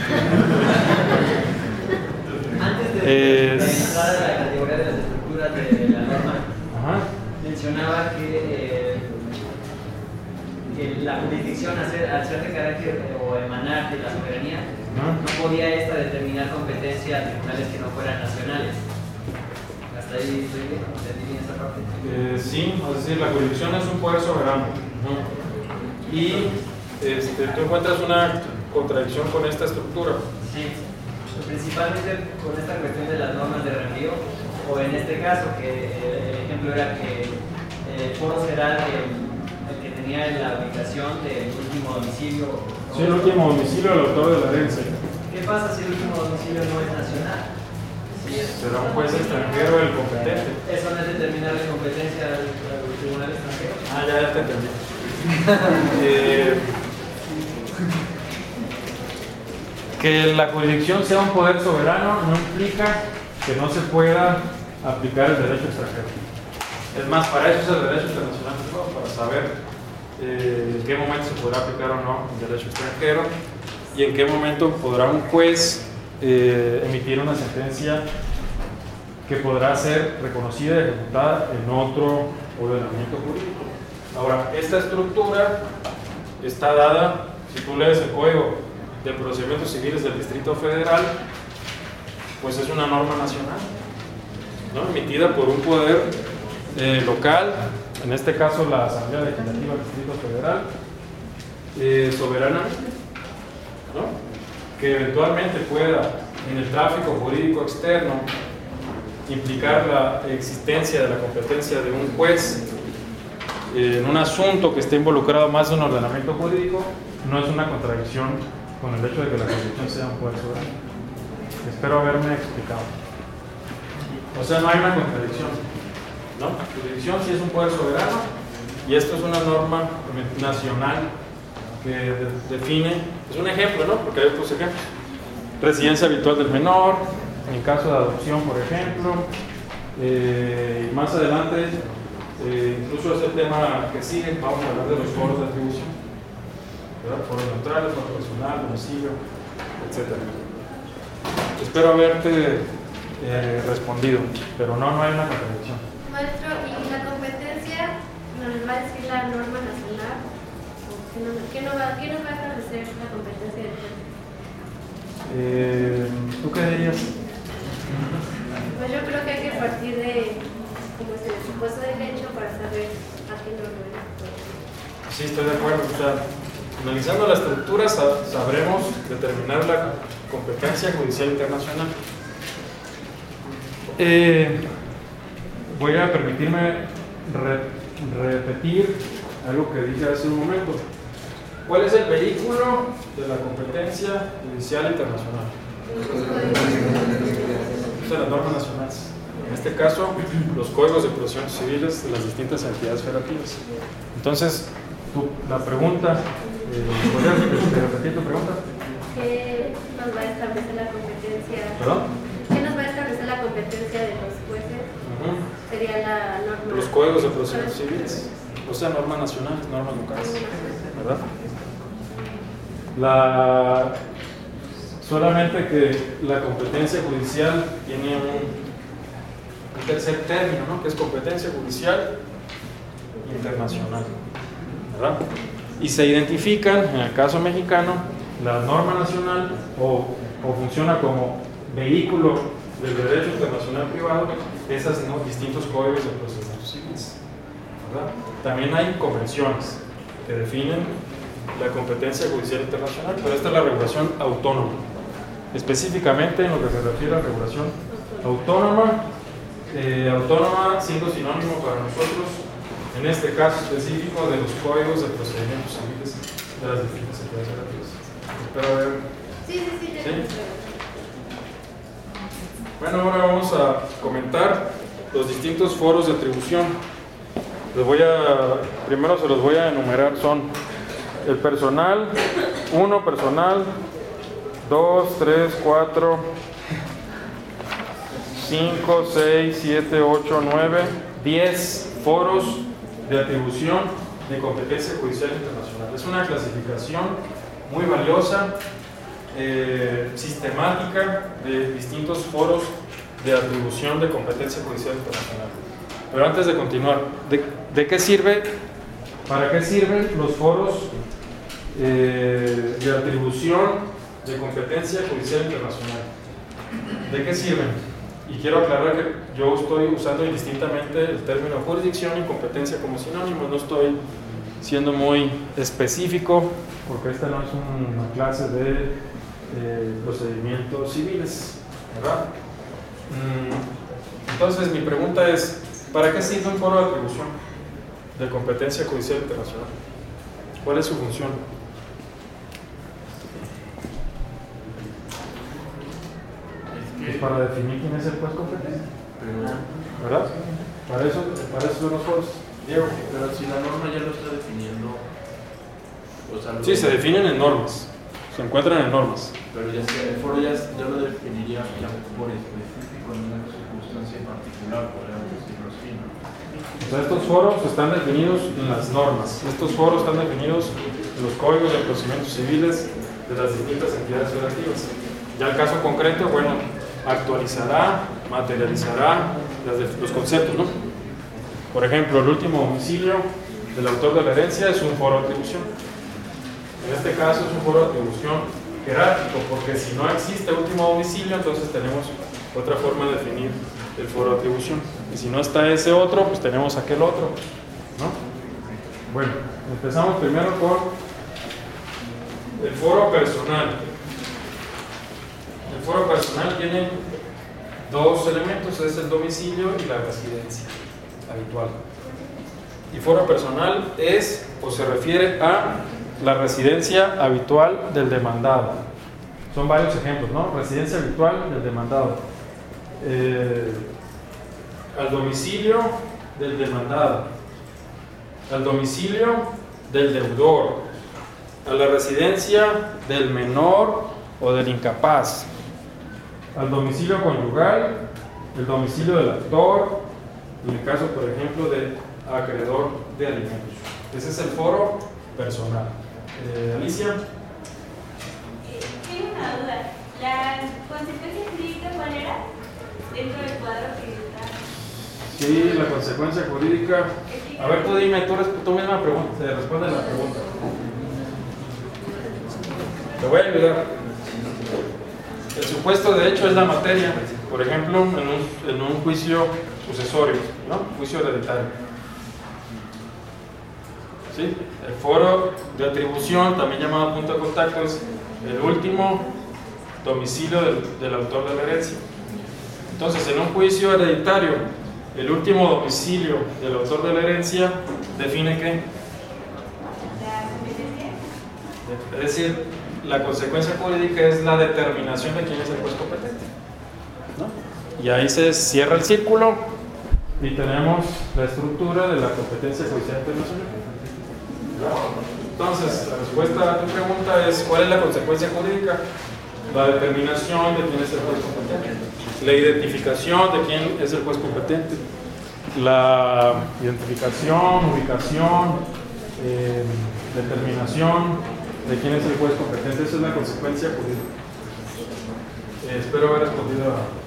Antes de entrar a la categoría de las estructuras de la norma, mencionaba que la jurisdicción, al ser de carácter o emanar de la soberanía, no podía esta determinar competencia a tribunales que no fueran nacionales. ¿Hasta ahí estoy bien? ¿Entendí bien esa parte? Sí, es decir, la jurisdicción es un poder soberano. Y tú encuentras una contradicción con esta estructura. Sí, principalmente con esta cuestión de las normas de reenvío, o en este caso, que el ejemplo era que el foro será el que tenía la ubicación del último domicilio. Sí, el último domicilio del autor de la herencia. ¿Qué pasa si el último domicilio no es nacional? Será un juez extranjero el competente. ¿Eso no es determinar la competencia del tribunal extranjero? Ya te entendí. Que la jurisdicción sea un poder soberano no implica que no se pueda aplicar el derecho extranjero. Es más, para eso es el derecho internacional, ¿no? Para saber en qué momento se podrá aplicar o no el derecho extranjero y en qué momento podrá un juez emitir una sentencia que podrá ser reconocida y ejecutada en otro ordenamiento jurídico. Ahora, esta estructura está dada, si tú lees el Código de Procedimientos Civiles del Distrito Federal, pues es una norma nacional, ¿no? Emitida por un poder local, en este caso la Asamblea Legislativa del Distrito Federal, soberana, ¿no? Que eventualmente pueda, en el tráfico jurídico externo, implicar la existencia de la competencia de un juez en un asunto que esté involucrado más de un ordenamiento jurídico, no es una contradicción con el hecho de que la jurisdicción sea un poder soberano. Espero haberme explicado. O sea, no hay una contradicción, ¿no? La jurisdicción sí es un poder soberano y esto es una norma nacional que define, es un ejemplo, ¿no? Porque hay otros ejemplos. Residencia habitual del menor, en caso de adopción, por ejemplo, y más adelante, incluso ese tema que sigue, vamos a hablar de los foros de atribución, ¿verdad? Foros neutrales, foro personal, domicilio, etc. Espero haberte respondido, pero no hay una contradicción. Maestro, ¿y la competencia nos va a decir la norma nacional? ¿Qué nos va a establecer la competencia del juez? ¿Tú qué dirías? Pues yo creo que hay que partir de como es el supuesto derecho para saber a qué norma. Sí, estoy de acuerdo. O sea, analizando la estructura sabremos determinar la competencia judicial internacional. Voy a permitirme repetir algo que dije hace un momento. ¿Cuál es el vehículo de la competencia judicial internacional? De las normas nacionales. En este caso, los códigos de procedimientos civiles de las distintas entidades federativas. Entonces, la pregunta, ¿podrías repetir tu pregunta? ¿Qué nos va a establecer la competencia? ¿Perdón? ¿Qué nos va a establecer la competencia de los jueces? Sería la norma. Los códigos de procedimientos civiles. O sea, normas nacionales, normas locales. ¿Verdad? Solamente que la competencia judicial tiene un tercer término, ¿no? Que es competencia judicial internacional, ¿verdad? Y se identifican, en el caso mexicano, la norma nacional o funciona como vehículo del derecho internacional privado, esas distintos códigos de procedimientos civiles, ¿verdad? También hay convenciones que definen la competencia judicial internacional, pero esta es la regulación autónoma. Específicamente en lo que se refiere a regulación autónoma, autónoma siendo sinónimo para nosotros, en este caso específico, de los códigos de procedimientos civiles de las distintas entidades federativas. Espero ver. Sí, ya ¿Sí? lo Bueno, ahora vamos a comentar los distintos foros de atribución. Primero se los voy a enumerar. Son el personal, 1 personal, 2, 3, 4, 5, 6, 7, 8, 9, 10 foros de atribución de competencia judicial internacional. Es una clasificación muy valiosa, sistemática, de distintos foros de atribución de competencia judicial internacional. Pero antes de continuar, ¿de qué sirve? ¿Para qué sirven los foros de atribución de competencia judicial internacional? ¿De qué sirven? Y quiero aclarar que yo estoy usando indistintamente el término jurisdicción y competencia como sinónimos, no estoy siendo muy específico porque esta no es una clase de procedimientos civiles, ¿verdad? Entonces mi pregunta es, ¿para qué sirve un foro de atribución de competencia judicial internacional? ¿Cuál es su función? Pues para definir quién es el juez competente, ¿verdad? Para eso son los foros. Diego. Pero si la norma ya lo está definiendo, o sea, Sí, se definen en normas, se encuentran en normas. pero ya el foro ya lo definiría ya por específico en una circunstancia en particular, podríamos decirlo así, ¿no? O sea, estos foros están definidos en las normas, estos foros están definidos en los códigos de procedimientos civiles de las distintas entidades federativas. Ya el caso concreto, bueno, actualizará, materializará los conceptos, ¿no? Por ejemplo, el último domicilio del autor de la herencia es un foro de atribución. En este caso es un foro de atribución jerárquico, porque si no existe último domicilio, entonces tenemos otra forma de definir el foro de atribución. Y si no está ese otro, pues tenemos aquel otro, ¿no? Bueno, empezamos primero con el foro personal. El foro personal tiene dos elementos, es el domicilio y la residencia habitual. Y foro personal es o se refiere a la residencia habitual del demandado. Son varios ejemplos, ¿no? Residencia habitual del demandado. Al domicilio del demandado. Al domicilio del deudor. A la residencia del menor o del incapaz. Al domicilio conyugal, el domicilio del actor, en el caso, por ejemplo, del acreedor de alimentos. Ese es el foro personal. Alicia. Tengo una duda. ¿La consecuencia jurídica cuál era? Dentro del cuadro que está. Sí, la consecuencia jurídica. A ver, tú dime, tú misma responde la pregunta. Te voy a ayudar. El supuesto de hecho es la materia, por ejemplo, en un juicio sucesorio, ¿no? Juicio hereditario. ¿Sí? El foro de atribución, también llamado punto de contacto, es el último domicilio del autor de la herencia. Entonces, en un juicio hereditario, el último domicilio del autor de la herencia define ¿qué? La competencia. Es decir, la consecuencia jurídica es la determinación de quién es el juez competente, ¿no? Y ahí se cierra el círculo y tenemos la estructura de la competencia judicial internacional. Entonces, la respuesta a tu pregunta es: ¿cuál es la consecuencia jurídica? La determinación de quién es el juez competente, la identificación de quién es el juez competente, la identificación, ubicación, determinación de quién es el juez competente. Esa es la consecuencia jurídica. Espero haber respondido a tu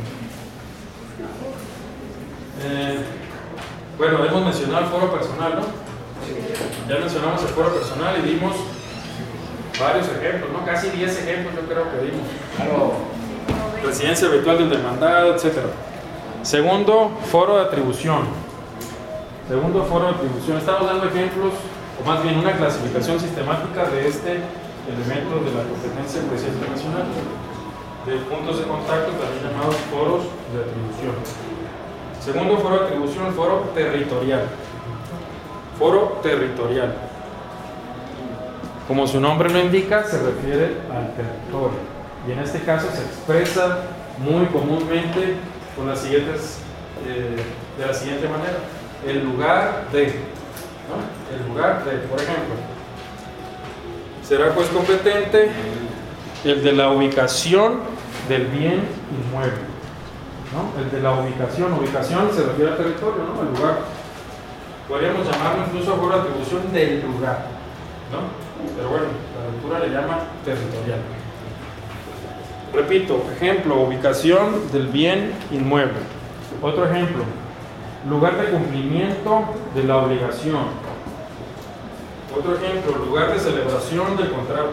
pregunta. Bueno, hemos mencionado el foro personal, ¿no? Ya mencionamos el foro personal y dimos varios ejemplos, ¿no? Casi 10 ejemplos yo creo que dimos. Residencia habitual del demandado, etc. Segundo, foro de atribución. Segundo foro de atribución. Estamos dando ejemplos, o más bien una clasificación sistemática de este elemento de la competencia judicial internacional, de puntos de contacto, también llamados foros de atribución. Segundo foro de atribución, el foro territorial. Foro territorial. Como su nombre lo indica, se refiere al territorio. Y en este caso se expresa muy comúnmente con las siguientes, de la siguiente manera. El lugar de, ¿no? El lugar de, por ejemplo, será juez competente el de la ubicación del bien inmueble, ¿no? El de la ubicación se refiere al territorio, ¿no? Al lugar. Podríamos llamarlo incluso por atribución del lugar, ¿no? Pero bueno, la lectura le llama territorial. Repito, ejemplo, ubicación del bien inmueble. Otro ejemplo, lugar de cumplimiento de la obligación. Otro ejemplo, lugar de celebración del contrato.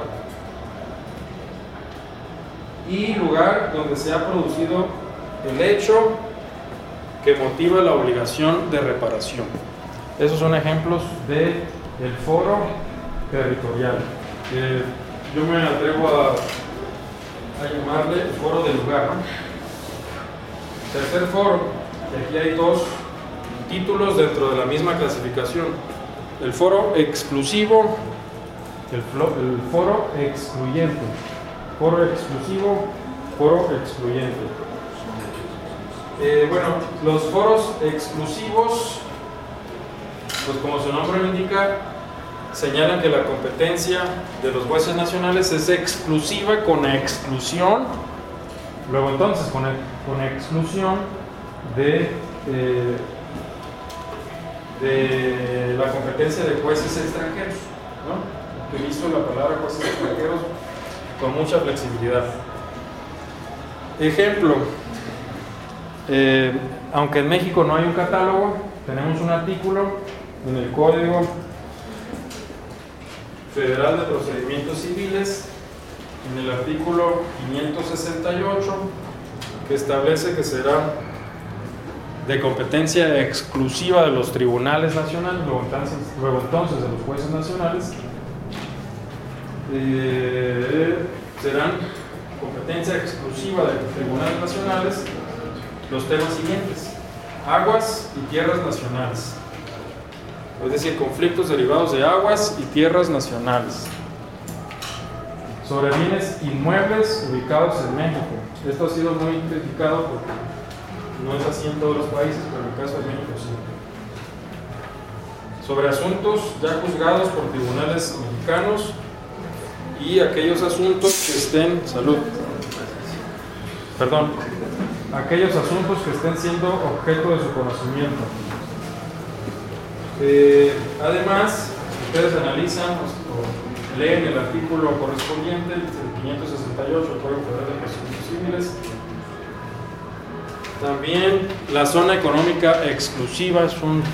Y lugar donde se ha producido el hecho que motiva la obligación de reparación. Esos son ejemplos del foro territorial. Yo me atrevo a llamarle el foro del lugar, ¿no? Tercer foro, y aquí hay dos títulos dentro de la misma clasificación. El foro exclusivo, el foro excluyente. Foro exclusivo, foro excluyente. Bueno, los foros exclusivos, pues como su nombre lo indica, señalan que la competencia de los jueces nacionales es exclusiva con exclusión, luego entonces con exclusión de la competencia de jueces extranjeros, ¿no? Utilizo la palabra jueces extranjeros con mucha flexibilidad. Ejemplo, aunque en México no hay un catálogo, tenemos un artículo en el Código Federal de Procedimientos Civiles, en el artículo 568, que establece que será de competencia exclusiva de los tribunales nacionales, luego entonces de los jueces nacionales, serán competencia exclusiva de los tribunales nacionales los temas siguientes: aguas y tierras nacionales, es decir, conflictos derivados de aguas y tierras nacionales, sobre bienes inmuebles ubicados en México. Esto ha sido muy criticado porque no es así en todos los países, pero en el caso de México sí. Sobre asuntos ya juzgados por tribunales mexicanos y aquellos asuntos que estén, aquellos asuntos que estén siendo objeto de su conocimiento. Además, ustedes analizan o leen el artículo correspondiente, el 568 del Código Federal de Procedimientos Civiles. También la zona económica exclusiva es un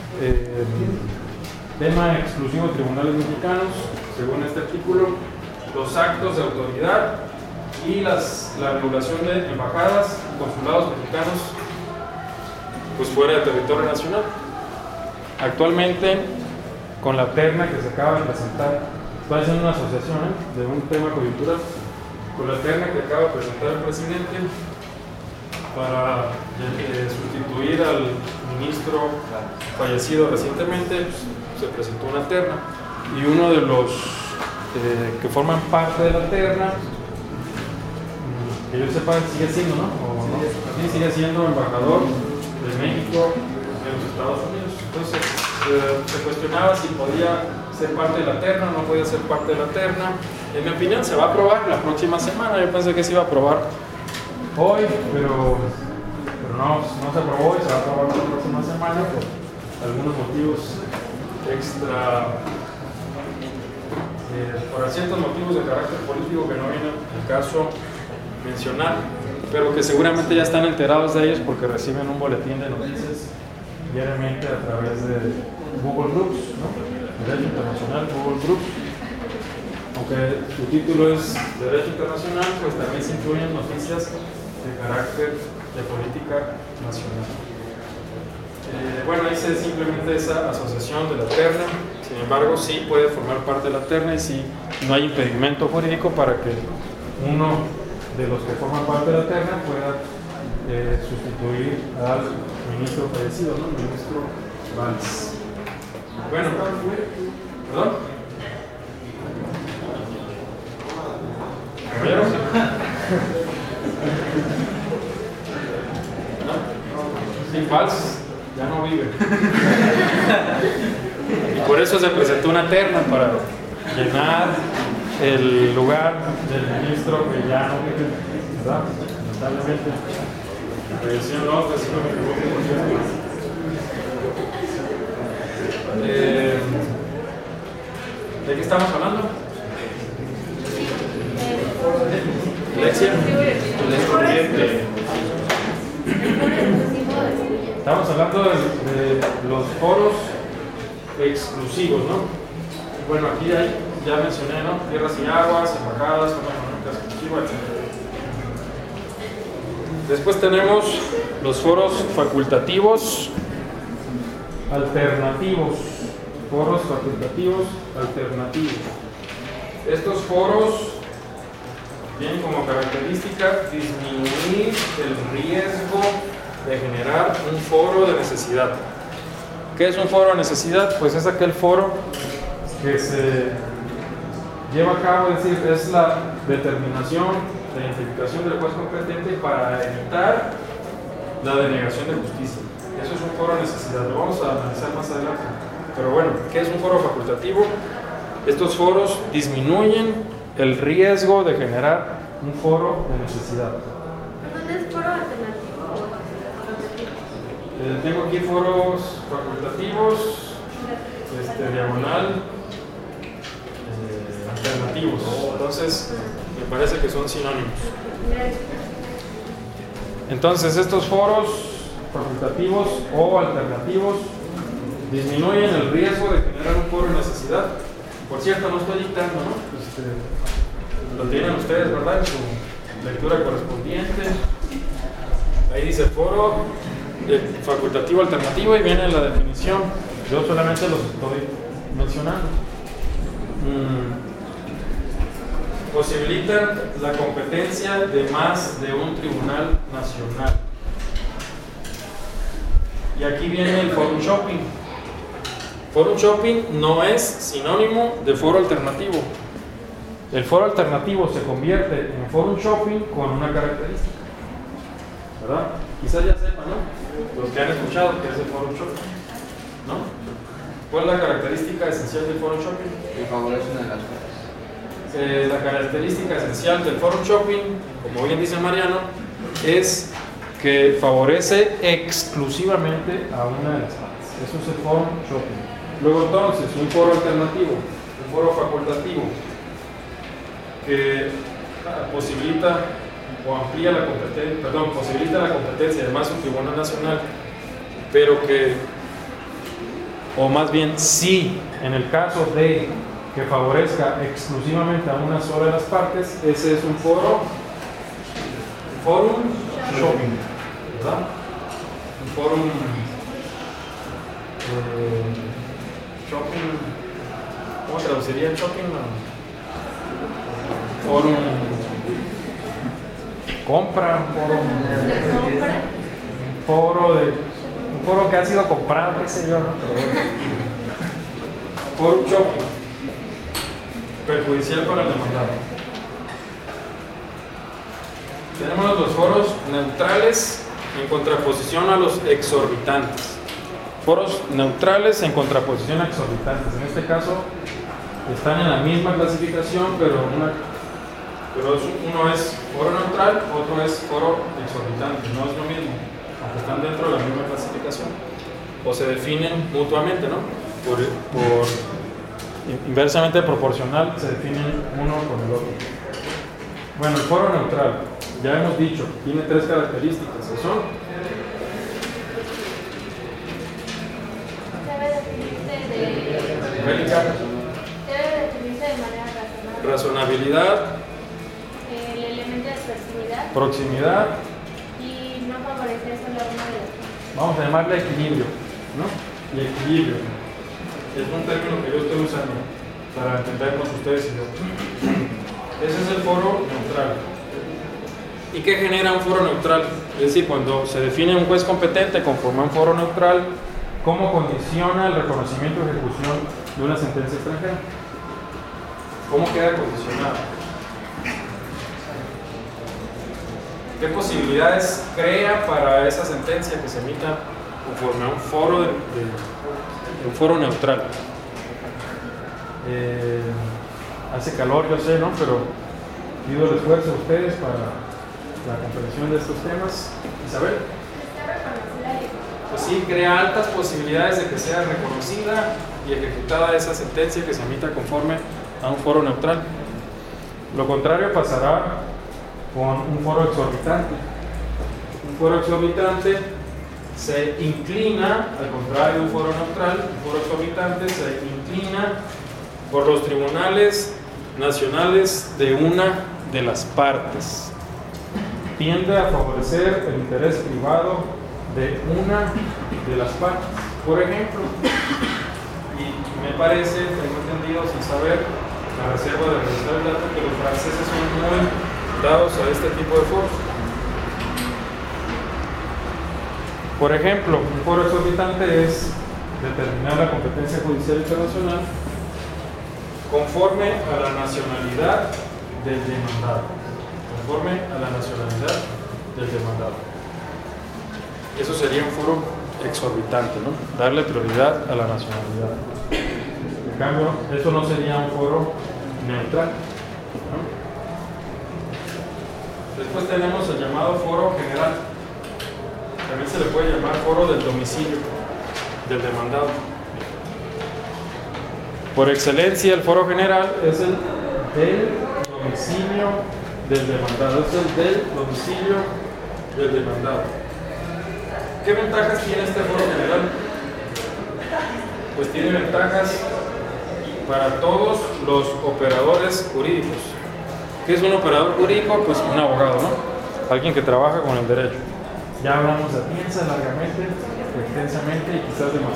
tema exclusivo de tribunales mexicanos, según este artículo. Los actos de autoridad y la regulación de embajadas y consulados mexicanos pues fuera del territorio nacional. Actualmente, con la terna que se acaba de presentar, estoy haciendo una asociación de un tema coyuntural, con la terna que acaba de presentar el presidente para sustituir al ministro fallecido recientemente, pues, se presentó una terna y uno de los que forman parte de la terna, que yo sepa, sigue siendo, ¿no? ¿O no? Sí, sigue siendo embajador de México en los Estados Unidos. Entonces se cuestionaba si podía ser parte de la terna o no podía ser parte de la terna. En mi opinión se va a aprobar la próxima semana. Yo pensé que se iba a aprobar hoy, pero no se aprobó y se va a aprobar la próxima semana por algunos motivos extra, por ciertos motivos de carácter político que no viene al caso mencionar, pero que seguramente ya están enterados de ellos porque reciben un boletín de noticias diariamente a través de Google Groups, ¿no? Derecho Internacional, Google Groups. Aunque su título es Derecho Internacional, pues también se incluyen noticias de carácter de política nacional. Bueno, hice simplemente esa asociación de la terna. Sin embargo, sí puede formar parte de la terna y sí no hay impedimento jurídico para que uno de los que forman parte de la terna pueda sustituir al ministro fallecido, ¿no? El ministro Valls. Bueno, ¿perdón? Valls ya no vive. Y por eso se presentó una terna para llenar el lugar del ministro que ya no vive, ¿verdad? Lamentablemente. Falleció en Londres, si no me equivoco, por cierto. ¿De qué estamos hablando? Lexia. Estamos hablando de los foros exclusivos, ¿no? Bueno, aquí hay, ya mencioné, ¿no? Tierras y aguas, embajadas, zona económica exclusiva, etc. Después tenemos los foros facultativos alternativos. Foros facultativos alternativos. Estos foros tienen como característica disminuir el riesgo de generar un foro de necesidad. ¿Qué es un foro de necesidad? Pues es aquel foro que se lleva a cabo, es decir, es la determinación, la identificación del juez competente para evitar la denegación de justicia. Eso es un foro de necesidad, lo vamos a analizar más adelante. Pero bueno, ¿qué es un foro facultativo? Estos foros disminuyen el riesgo de generar un foro de necesidad. ¿Dónde es foro alternativo o facultativo? Tengo aquí foros facultativos, diagonal, alternativos. Entonces, me parece que son sinónimos. Entonces, estos foros facultativos o alternativos disminuyen el riesgo de generar un foro de necesidad. Por cierto, no estoy dictando, ¿no? Lo tienen ustedes, ¿verdad? En su lectura correspondiente. Ahí dice foro facultativo alternativo y viene la definición. Yo solamente los estoy mencionando. Posibilitan la competencia de más de un tribunal nacional. Y aquí viene el forum shopping. Forum shopping no es sinónimo de foro alternativo. El foro alternativo se convierte en forum shopping con una característica, ¿verdad? Quizás ya sepan, ¿no? Los que han escuchado que es el forum shopping, ¿no? ¿Cuál es la característica esencial del forum shopping? Que favorece una de las partes. La característica esencial del forum shopping, como bien dice Mariano, es que favorece exclusivamente a una de las partes. Eso es el forum shopping. Luego entonces, un foro alternativo, un foro facultativo, que posibilita o amplía la competencia, posibilita la competencia de más un tribunal nacional, pero que, o más bien sí, en el caso de que favorezca exclusivamente a una sola de las partes, ese es un forum shopping, ¿verdad? Un forum shopping, ¿cómo traduciría shopping? Forum compra, un foro que ha sido comprado, qué sé yo, ¿no? Forum shopping, perjudicial para el demandado. Tenemos los foros neutrales en contraposición a los exorbitantes. Foros neutrales en contraposición a exorbitantes. En este caso están en la misma clasificación, pero uno es foro neutral, otro es foro exorbitante. No es lo mismo, aunque están dentro de la misma clasificación. O se definen mutuamente, ¿no? Por inversamente proporcional se definen uno con el otro. Bueno, el foro neutral, ya hemos dicho, tiene tres características, que son Debe definirse de manera razonable. razonabilidad, El elemento de proximidad, y no favorecer solo una de las dos. vamos a llamarle equilibrio, ¿no? Y equilibrio es un término que yo estoy usando para entendernos ustedes y yo. Ese es el foro neutral. ¿Y qué genera un foro neutral? Es decir, cuando se define un juez competente conforme a un foro neutral, ¿cómo condiciona el reconocimiento y ejecución de una sentencia extranjera? ¿Cómo queda condicionado? ¿Qué posibilidades crea para esa sentencia que se emita conforme a un foro, un foro neutral. Hace calor, yo sé, ¿no? Pero pido el esfuerzo a ustedes para la comprensión de estos temas. Isabel. Pues sí, crea altas posibilidades de que sea reconocida y ejecutada esa sentencia que se emita conforme a un foro neutral. Lo contrario pasará con un foro exorbitante. Un foro exorbitante se inclina, al contrario de un foro neutral, un foro exorbitante se inclina por los tribunales nacionales de una de las partes. Tiende a favorecer el interés privado de una de las partes. Por ejemplo, y me parece, tengo entendido sin saber, la reserva de revisar el dato, que los franceses son muy dados a este tipo de foros. Por ejemplo, un foro exorbitante es determinar la competencia judicial internacional conforme a la nacionalidad del demandado. Conforme a la nacionalidad del demandado. Eso sería un foro exorbitante, ¿no? Darle prioridad a la nacionalidad. En cambio, eso no sería un foro neutral, ¿no? Después tenemos el llamado foro general. También se le puede llamar foro del domicilio del demandado. Por excelencia, el foro general es el del domicilio del demandado. Es el del domicilio del demandado. ¿Qué ventajas tiene este foro general? Pues tiene ventajas para todos los operadores jurídicos. ¿Qué es un operador jurídico? Pues un abogado, ¿no? Alguien que trabaja con el derecho. Ya hablamos de piensa largamente, extensamente y quizás de más.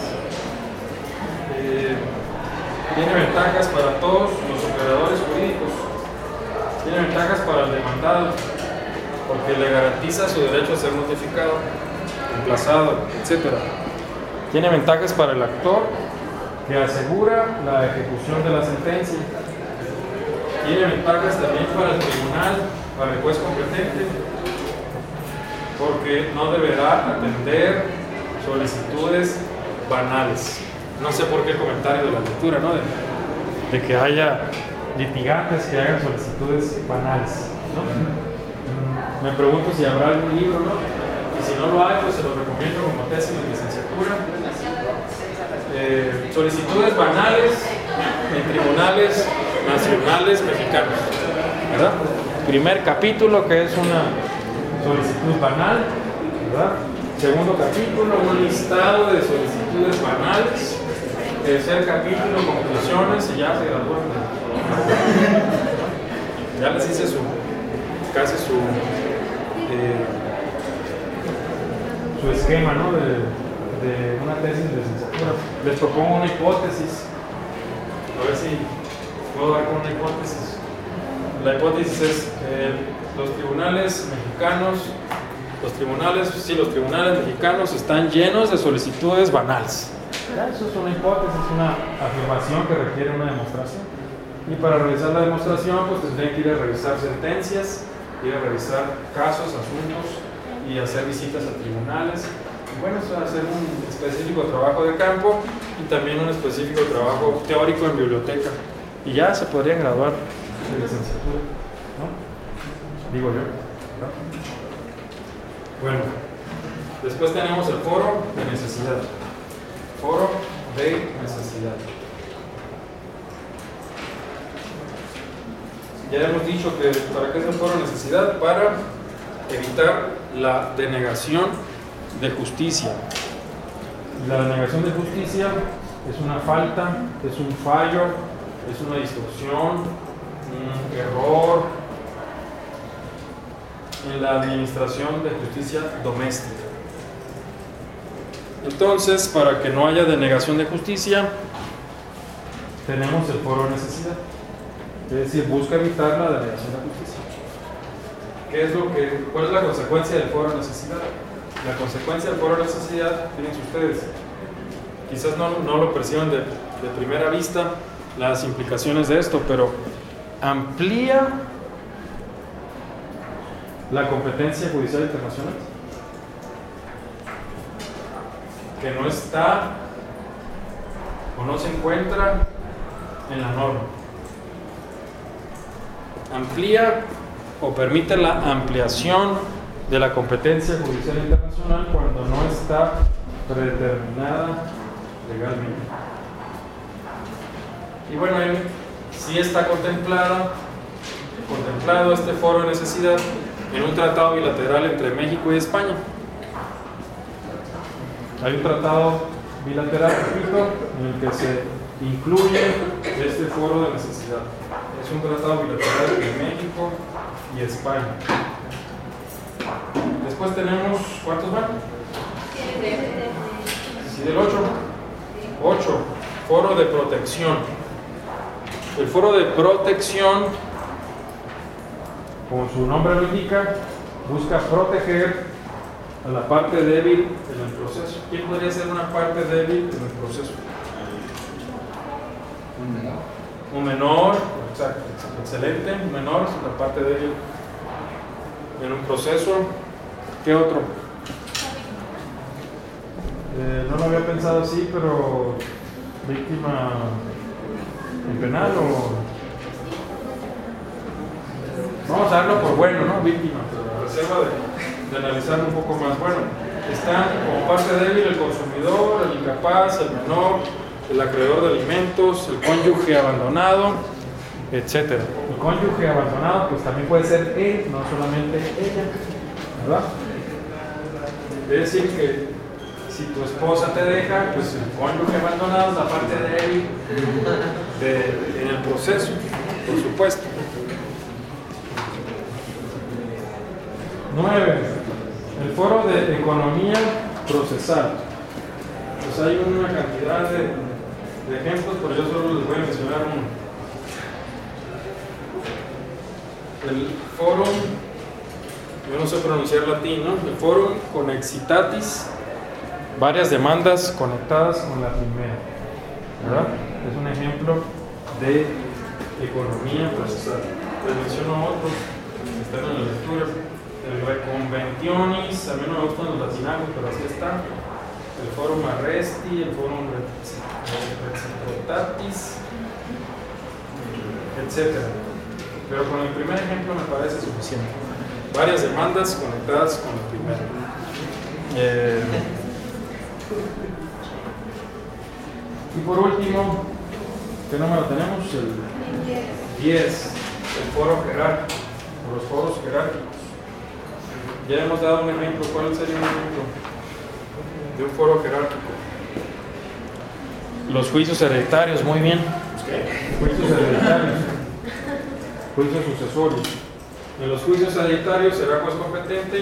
Tiene ventajas para todos los operadores jurídicos. Tiene ventajas para el demandado, porque le garantiza su derecho a ser notificado, emplazado, etc. Tiene ventajas para el actor, que asegura la ejecución de la sentencia. Tiene ventajas también para el tribunal, para el juez competente, porque no deberá atender solicitudes banales. No sé por qué el comentario de la lectura, ¿no? De que haya litigantes que hagan solicitudes banales, ¿no? Me pregunto si habrá algún libro, ¿no? Y si no lo hay, pues se lo recomiendo como tesis de licenciatura. Solicitudes banales en tribunales nacionales mexicanos, ¿verdad? Primer capítulo, que es una solicitud banal, ¿verdad? Segundo capítulo, un listado de solicitudes banales. Tercer capítulo, conclusiones, y ya se graduó. Ya les hice casi su esquema, ¿no? de una tesis de licenciatura. Les propongo una hipótesis. A ver si puedo dar con una hipótesis. La hipótesis es los tribunales mexicanos están llenos de solicitudes banales. Eso es una hipótesis, una afirmación que requiere una demostración. Y para realizar la demostración, pues tendrían que ir a revisar sentencias, ir a revisar casos, asuntos y hacer visitas a tribunales. Y bueno, eso es hacer un específico trabajo de campo y también un específico trabajo teórico en biblioteca. Y ya se podrían graduar de licenciatura, ¿no? Digo yo, ¿no? Bueno, después tenemos el foro de necesidad. Foro de necesidad. Ya hemos dicho que ¿para qué es el foro de necesidad? Para evitar la denegación de justicia. La denegación de justicia es una falta, es un fallo, es una distorsión, un error en la administración de justicia doméstica. Entonces, para que no haya denegación de justicia, tenemos el foro de necesidad. Es decir, busca evitar la denegación de justicia. ¿Cuál es la consecuencia del foro de necesidad? La consecuencia del foro de necesidad, fíjense ustedes, quizás no lo perciban de primera vista las implicaciones de esto, pero amplía la competencia judicial internacional. que no está o no se encuentra en la norma. Amplía o permite la ampliación de la competencia judicial internacional cuando no está predeterminada legalmente. Y bueno, sí está contemplado este foro de necesidad en un tratado bilateral entre México y España. Hay un tratado bilateral, repito, en el que se incluye este foro de necesidad. Es un tratado bilateral entre México y España. Después tenemos, ¿cuántos van? Sí, del 8. 8. Foro de protección. El foro de protección, como su nombre lo indica, busca proteger a la parte débil en el proceso. ¿Quién podría ser una parte débil en el proceso? Un menor, exacto, excelente. Un menor es la parte débil en un proceso. ¿Qué otro? No lo había pensado así, pero víctima en penal o... Vamos a darlo por bueno, ¿no? Víctima, pero a reserva de analizarlo un poco más. Bueno, están como parte débil el consumidor, el incapaz, el menor, el acreedor de alimentos, el cónyuge abandonado, etc. El cónyuge abandonado pues también puede ser él, no solamente ella, ¿verdad? Es decir que si tu esposa te deja, pues el cónyuge abandonado es la parte débil en el proceso, por supuesto. 9. El foro de economía procesal. Pues hay una cantidad de ejemplos, pero yo solo les voy a mencionar uno. El forum, yo no sé pronunciar latín, ¿no? El forum connexitatis, varias demandas conectadas con la primera, ¿verdad? Es un ejemplo de economía procesal. Les menciono otros que están en la lectura. El reconventionis, a mí no me gustan los latinajos, pero así está. El forum arresti, el forum reciprotatis, etc. Pero con el primer ejemplo me parece suficiente. Varias demandas conectadas con la primera. Y por último, ¿qué número tenemos? El 10, el foro jerárquico, o los foros jerárquicos. Ya hemos dado un ejemplo. ¿Cuál sería un ejemplo de un foro jerárquico? Los juicios hereditarios, muy bien. Juicios hereditarios, juicios sucesorios. En los juicios hereditarios será juez competente.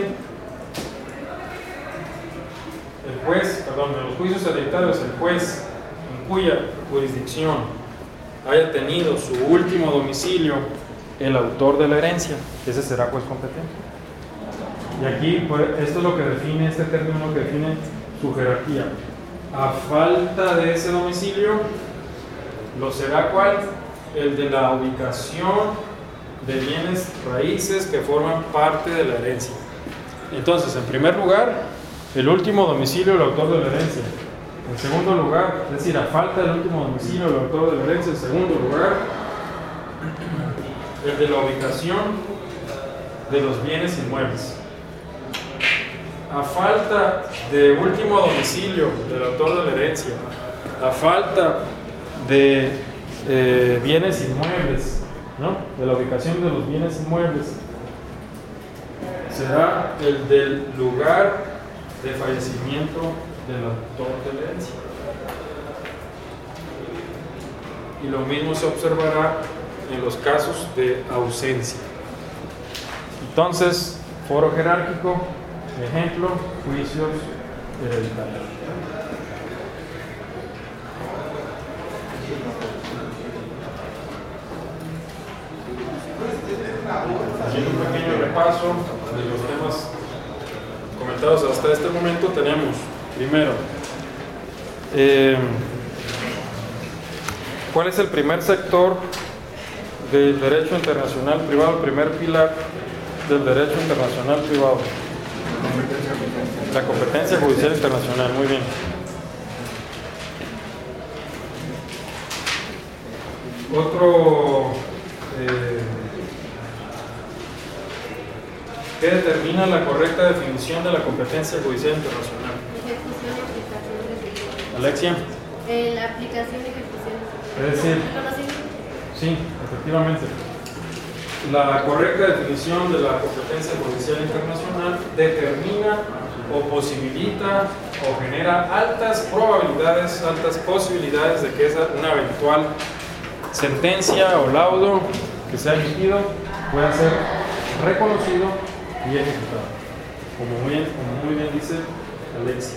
En los juicios hereditarios, el juez en cuya jurisdicción haya tenido su último domicilio el autor de la herencia, ese será juez competente. Y aquí, pues, esto es lo que define, este término lo que define su jerarquía. A falta de ese domicilio, lo será ¿cuál? El de la ubicación de bienes raíces que forman parte de la herencia. Entonces, en primer lugar, el último domicilio del autor de la herencia. En segundo lugar, es decir, a falta del último domicilio del autor de la herencia. En segundo lugar, el de la ubicación de los bienes inmuebles. A falta de último domicilio del autor de la herencia, a falta de bienes inmuebles, ¿no? De la ubicación de los bienes inmuebles, será el del lugar de fallecimiento del autor de la herencia. Y lo mismo se observará en los casos de ausencia. Entonces, foro jerárquico, ejemplo, juicios hereditarios. Haciendo un pequeño repaso de los temas comentados hasta este momento, tenemos primero, ¿cuál es el primer sector del derecho internacional privado, el primer pilar del derecho internacional privado? La competencia judicial internacional, muy bien. Otro, ¿qué determina la correcta definición de la competencia judicial internacional? Ejecución y aplicación de derecho. Alexia. La aplicación y ejecución. Es decir, Conocimiento. sí, efectivamente. La correcta definición de la competencia judicial internacional determina o posibilita o genera altas probabilidades, altas posibilidades de que una eventual sentencia o laudo que sea emitido pueda ser reconocido y ejecutado, como muy bien dice Alexia.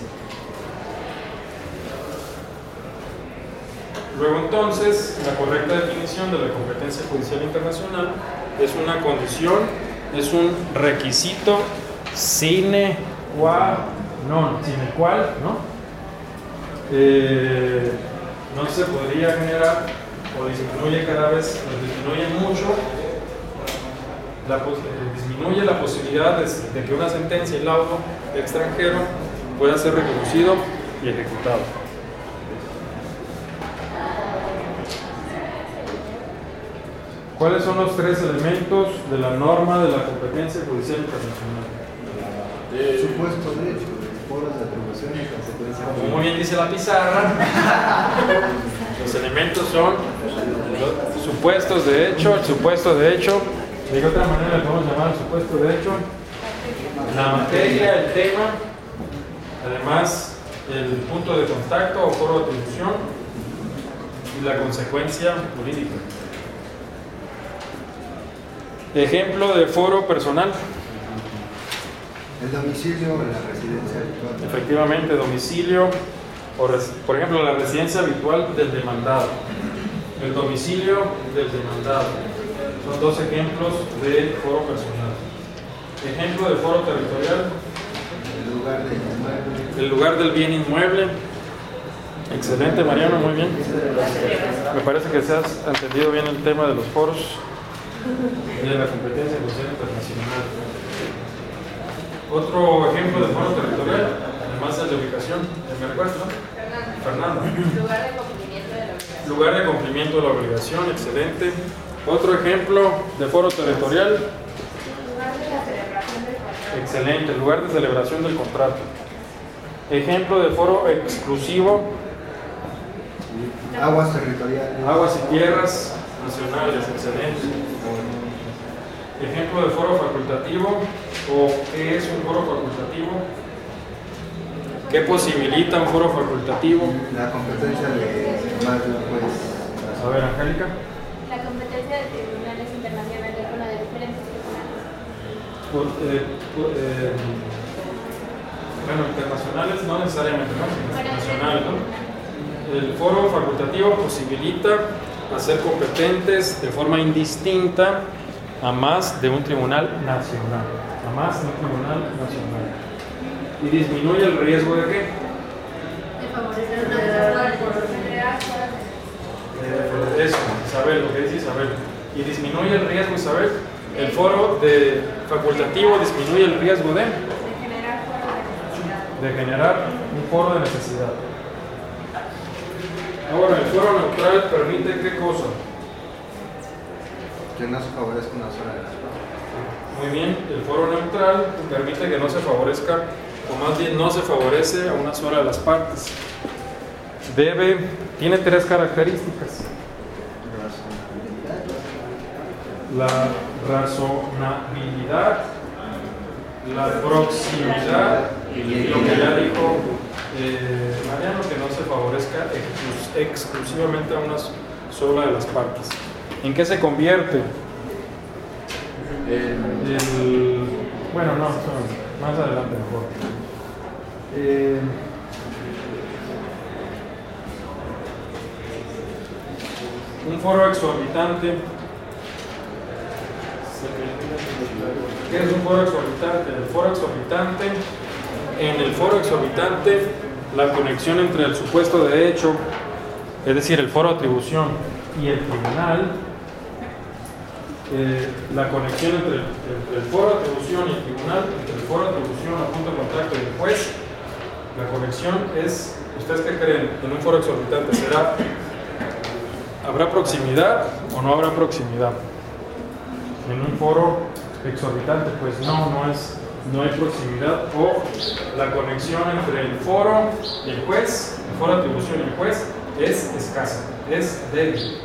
Luego entonces, la correcta definición de la competencia judicial internacional es una condición, es un requisito sine qua non, sine qual, ¿no? No se podría generar o disminuye cada vez, disminuye mucho, disminuye la posibilidad de que una sentencia y laudo extranjero pueda ser reconocido y ejecutado. ¿Cuáles son los tres elementos de la norma de la competencia judicial internacional? Supuesto derecho, foros de atribución y consecuencia. Como muy bien dice la pizarra, los elementos son los supuestos de hecho, el supuesto de hecho, de qué otra manera le podemos llamar el supuesto de hecho, la materia, el tema, además el punto de contacto o foro de atribución y la consecuencia jurídica. Ejemplo de foro personal. El domicilio o la residencia habitual. Efectivamente, domicilio, por ejemplo, la residencia habitual del demandado, el domicilio del demandado. Son dos ejemplos de foro personal. Ejemplo de foro territorial. El lugar del bien inmueble. Excelente, Mariano, muy bien. Me parece que se has entendido bien el tema de los foros y de la competencia judicial internacional. Otro ejemplo de foro territorial, además de la ubicación, ¿me recuerdas? Fernando. Lugar de cumplimiento de la obligación, excelente. Otro ejemplo de foro territorial. Excelente, lugar de celebración del contrato. Ejemplo de foro exclusivo. Aguas territoriales. Aguas y tierras nacionales, excelente. Ejemplo de foro facultativo, o ¿qué es un foro facultativo? ¿Qué posibilita un foro facultativo? La competencia de más de un juez. A ver, Angélica. La competencia de tribunales internacionales con la de diferentes tribunales. Bueno, internacionales no necesariamente, ¿no? Nacionales, ¿no? El foro facultativo posibilita hacer competentes de forma indistinta a más de un tribunal nacional. A más de un tribunal nacional. Y disminuye el riesgo de qué? De favorecer una de las Eso, Isabel, lo que dice Isabel. Y disminuye el riesgo, Isabel. El foro de facultativo disminuye el riesgo de generar un foro de necesidad. Ahora, el foro neutral permite qué cosa? Que no se favorezca una sola de las partes. Muy bien, el foro neutral permite que no se favorezca, o más bien no se favorece a una sola de las partes. Tiene tres características. La razonabilidad, la proximidad y lo que ya dijo Mariano, que no se favorezca exclusivamente a una sola de las partes. ¿En qué se convierte? Bueno, no, más adelante mejor. Un foro exorbitante. ¿Qué es un foro exorbitante? El foro exorbitante, en el foro exorbitante, la conexión entre el supuesto de hecho, es decir, el foro de atribución y el tribunal, la conexión entre el foro de atribución y el tribunal, entre el foro de atribución a punto de contacto y el juez, la conexión es, ¿ustedes qué creen? En un foro exorbitante será ¿Habrá proximidad o no habrá proximidad? En un foro exorbitante, pues no hay proximidad, o la conexión entre el foro y el juez, el foro de atribución y el juez, es escasa, es débil.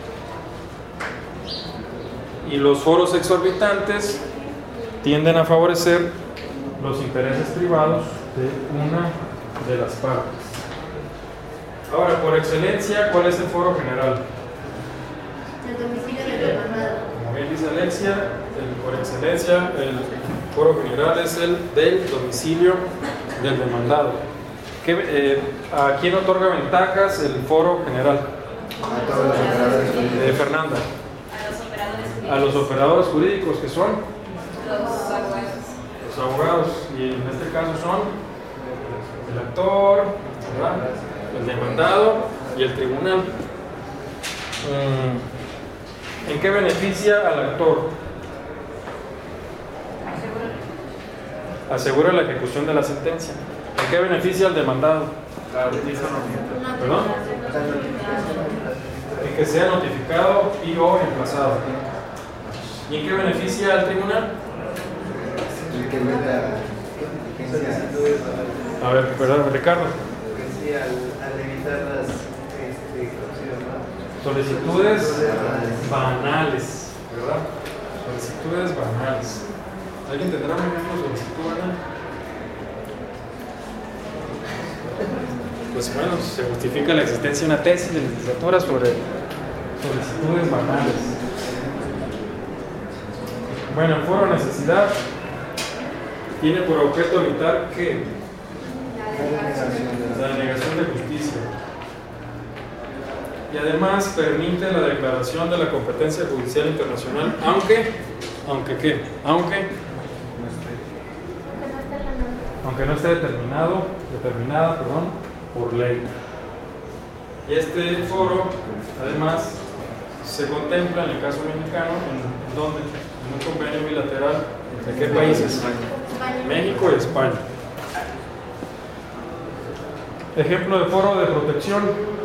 Y los foros exorbitantes tienden a favorecer los intereses privados de una de las partes. Ahora, por excelencia, ¿cuál es el foro general? El domicilio del demandado. Como bien dice Alexia, por excelencia, el foro general es el del domicilio del demandado. ¿A quién otorga ventajas el foro general? A todos los operadores. Fernanda. A los operadores jurídicos. A los operadores jurídicos, que son Los abogados. los abogados, y en este caso son el actor, ¿verdad?, el demandado y el tribunal. ¿En qué beneficia al actor? Asegura la ejecución de la sentencia. ¿En qué beneficia al demandado? ¿Perdón? En que sea notificado y o emplazado. ¿Y en qué beneficia al tribunal? El que meta A ver, perdón, Ricardo. Sí, al evitar las Solicitudes banales, ¿verdad? Solicitudes banales. ¿Alguien tendrá un ejemplo de solicitud banal? Pues bueno, se justifica la existencia de una tesis de licenciatura sobre solicitudes banales. Bueno, el foro necesidad tiene por objeto evitar que la denegación de justicia, y además permite la declaración de la competencia judicial internacional, aunque no esté determinada, por ley. Y este foro, además, se contempla en el caso mexicano, ¿en dónde? En un convenio bilateral entre qué países? México y España. Ejemplo de foro de protección.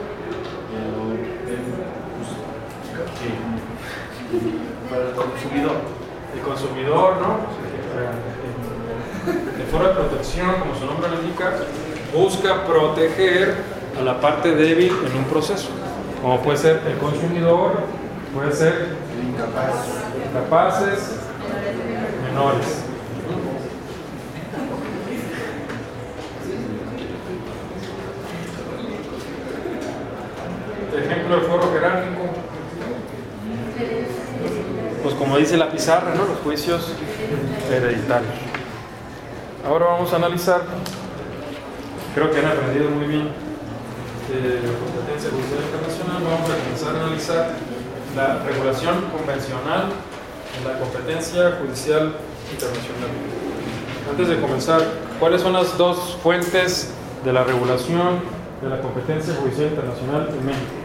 Para el consumidor. El consumidor, ¿no? El foro de protección, como su nombre lo indica, busca proteger a la parte débil en un proceso, como puede ser el consumidor, puede ser incapaces, menores. Ejemplo del foro jerárquico, pues como dice la pizarra, ¿no?, los juicios hereditarios. Ahora vamos a analizar, creo que han aprendido muy bien la competencia judicial internacional. Vamos a comenzar a analizar la regulación convencional en la competencia judicial internacional. Antes de comenzar, ¿cuáles son las dos fuentes de la regulación de la competencia judicial internacional en México?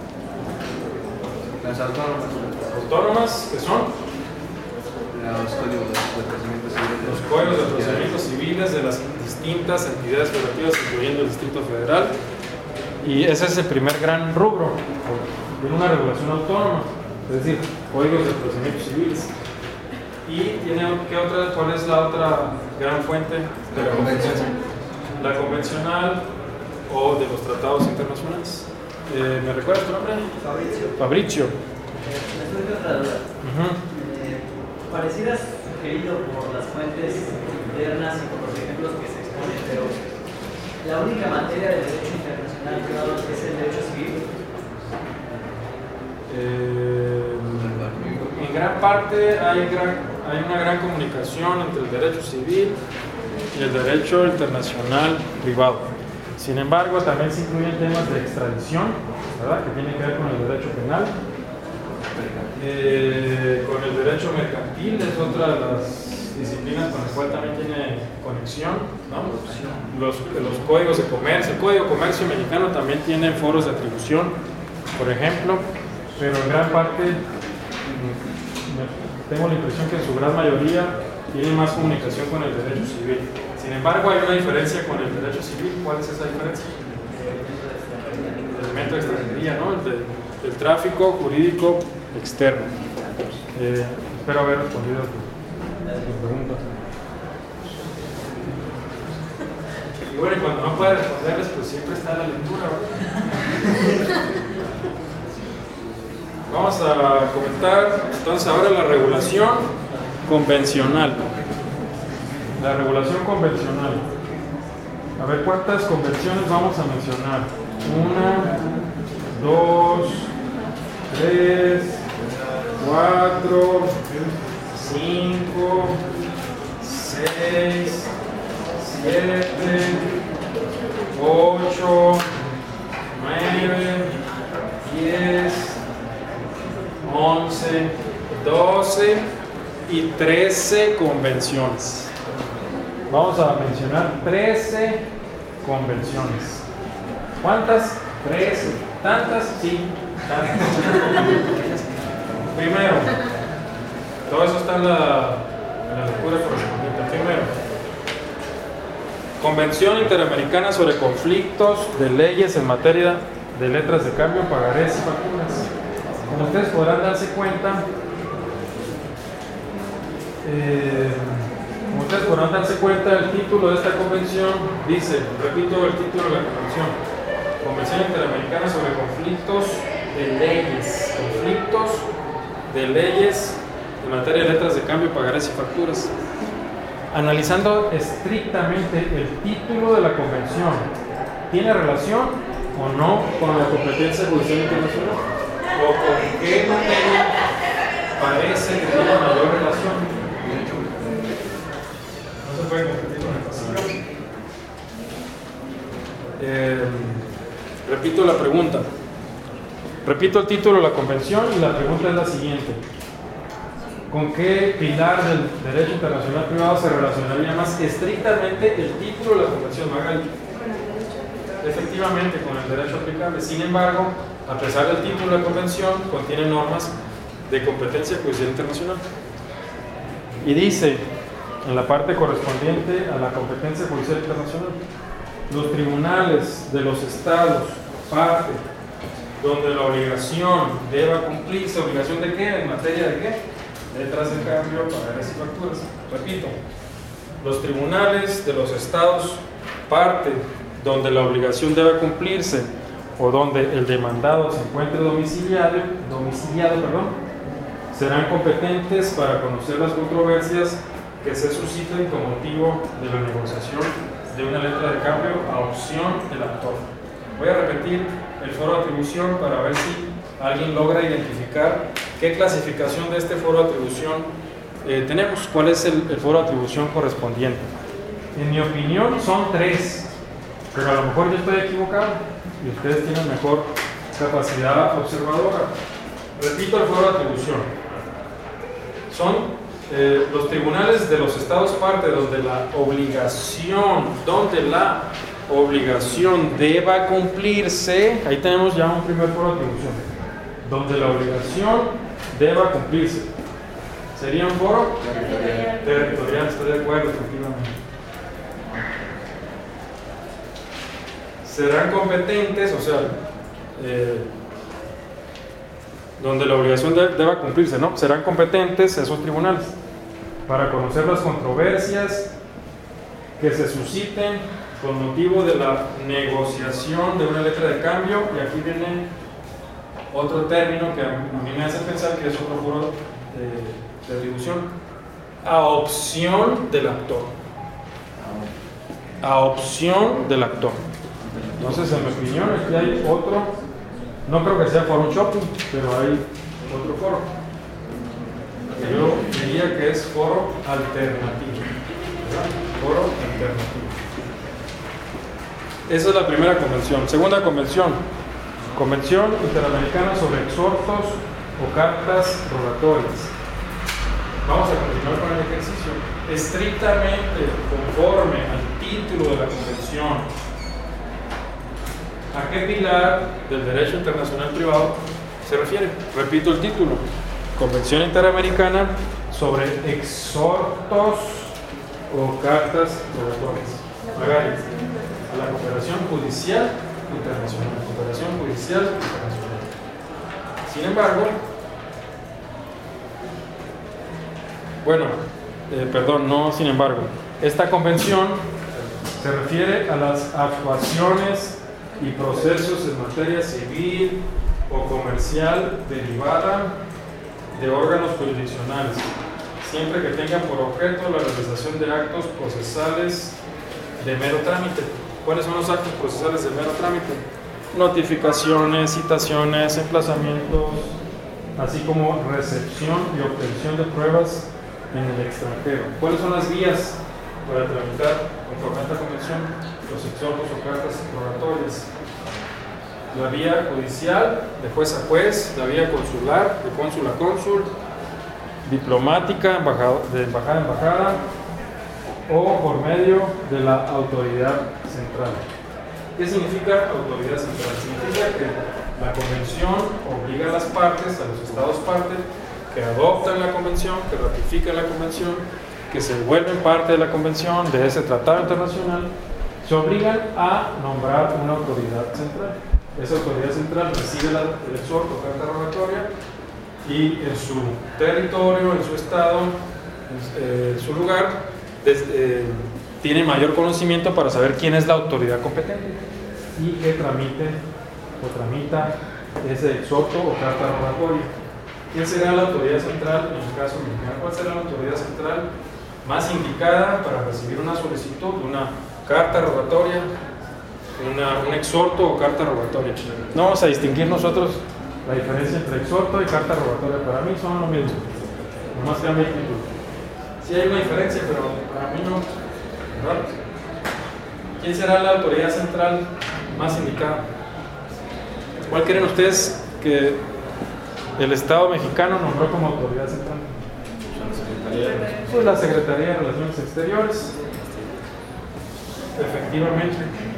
Las autónomas. Autónomas, que son Los códigos de procedimientos civiles. los códigos de procedimientos civiles de las distintas entidades federativas, incluyendo el Distrito Federal. Y ese es el primer gran rubro, tiene una regulación autónoma, es decir, códigos de procedimientos civiles. ¿Y tiene qué otra? ¿Cuál es la otra gran fuente de la competencia? La convencional o de los tratados internacionales. ¿Me recuerdas tu nombre? Fabricio. Me surge otra duda. Pareciera sugerido por las fuentes internas y por los ejemplos que se exponen, pero la única materia del derecho internacional privado es el derecho civil. En gran parte hay una gran comunicación entre el derecho civil y el derecho internacional privado. Sin embargo, también se incluyen temas de extradición, ¿verdad?, que tienen que ver con el derecho penal, con el derecho mercantil, es otra de las disciplinas con la cual también tiene conexión, ¿no? Los códigos de comercio, el Código de Comercio mexicano también tiene foros de atribución, por ejemplo, pero en gran parte tengo la impresión que en su gran mayoría tiene más comunicación con el derecho civil. Sin embargo, hay una diferencia con el derecho civil. ¿Cuál es esa diferencia? El elemento de extranjería, ¿no? el tráfico jurídico externo. Espero haber respondido a tu pregunta. Y bueno, y cuando no puede responderles, pues siempre está la lectura, ¿verdad? Vamos a comentar entonces ahora la regulación convencional. La regulación convencional. A ver, ¿cuántas convenciones vamos a mencionar? 1, 2, 3, 4, 5, 6, 7, 8, 9, 10, 11, 12 y 13 convenciones. Vamos a mencionar 13 convenciones. ¿Cuántas? 13. ¿Tantas? Sí, tantas. Primero, todo eso está en la lectura correspondiente. Primero, Convención Interamericana sobre Conflictos de Leyes en materia de letras de cambio, pagarés y facturas. Como ustedes podrán darse cuenta, el título de esta convención dice, repito el título de la convención: Convención Interamericana sobre Conflictos de Leyes en materia de letras de cambio, pagarés y facturas. Analizando estrictamente el título de la convención, ¿tiene relación o no con la competencia judicial internacional? ¿O con qué materia parece que tiene mayor relación? No se puede competir con el Pacífico. Repito la pregunta. Repito el título de la convención y la pregunta es la siguiente: ¿con qué pilar del derecho internacional privado se relacionaría más estrictamente el título de la convención, Magali? Efectivamente, con el derecho aplicable. Sin embargo, a pesar del título de la convención, contiene normas de competencia judicial internacional. Y dice, en la parte correspondiente a la competencia judicial internacional, los tribunales de los estados, parte donde la obligación deba cumplirse. ¿Obligación de qué? ¿En materia de qué? Letras de cambio, pagarés y facturas. Repito, los tribunales de los estados, parte donde la obligación deba cumplirse o donde el demandado se encuentre domiciliado, serán competentes para conocer las controversias que se susciten con motivo de la negociación de una letra de cambio a opción del actor. Voy a repetir el foro de atribución para ver si alguien logra identificar qué clasificación de este foro de atribución tenemos. ¿Cuál es el foro de atribución correspondiente? En mi opinión son 3, pero a lo mejor yo estoy equivocado y ustedes tienen mejor capacidad observadora. Repito el foro de atribución. Son los tribunales de los estados, parte donde la obligación deba cumplirse. Ahí tenemos ya un primer foro de atribución, donde la obligación deba cumplirse. ¿Sería un foro? Territorial, estoy de acuerdo, efectivamente. Serán competentes, o sea, donde la obligación deba cumplirse, ¿no? Serán competentes esos tribunales para conocer las controversias que se susciten con motivo de la negociación de una letra de cambio. Y aquí viene otro término que a mí me hace pensar que es otro foro de atribución: a opción del actor. A opción del actor. Entonces, en mi opinión, aquí hay otro, no creo que sea foro shopping, pero hay otro foro. Yo diría que es foro alternativo. ¿Verdad? Foro alternativo. Esa es la primera convención. Segunda convención: Convención Interamericana sobre Exhortos o Cartas Rogatorias. Vamos a continuar con el ejercicio. Estrictamente conforme al título de la convención, ¿a qué pilar del derecho internacional privado se refiere? Repito el título: Convención Interamericana sobre Exhortos o Cartas Rogatorias. Magali, a la cooperación judicial internacional. Cooperación judicial internacional. Sin embargo, esta convención se refiere a las actuaciones y procesos en materia civil o comercial derivada de órganos jurisdiccionales, siempre que tengan por objeto la realización de actos procesales de mero trámite. ¿Cuáles son los actos procesales de mero trámite? Notificaciones, citaciones, emplazamientos, así como recepción y obtención de pruebas en el extranjero. ¿Cuáles son las vías para tramitar conforme a esta convención los exhortos o cartas rogatorias? La vía judicial, de juez a juez; la vía consular, de cónsul a cónsul; diplomática, de embajada a embajada; o por medio de la autoridad central. ¿Qué significa autoridad central? Significa que la convención obliga a las partes, a los estados parte, que adoptan la convención, que ratifican la convención, que se vuelven parte de la convención, de ese tratado internacional, se obligan a nombrar una autoridad central. Esa autoridad central recibe el exhorto o carta rogatoria y en su territorio, en su estado, en su lugar, tiene mayor conocimiento para saber quién es la autoridad competente y que tramite o tramita ese exhorto o carta rogatoria. ¿Quién será la autoridad central en el caso mexicano? ¿Cuál será la autoridad central más indicada para recibir una solicitud, una carta rogatoria, un exhorto o carta rogatoria? No vamos a distinguir nosotros la diferencia entre exhorto y carta rogatoria. Para mí son lo mismo, nomás cambia el título. Sí hay una diferencia, pero para mí no, ¿verdad? ¿Quién será la autoridad central más indicada? ¿Cuál creen ustedes que el Estado mexicano nombró como autoridad central? Pues la Secretaría de Relaciones Exteriores. Efectivamente.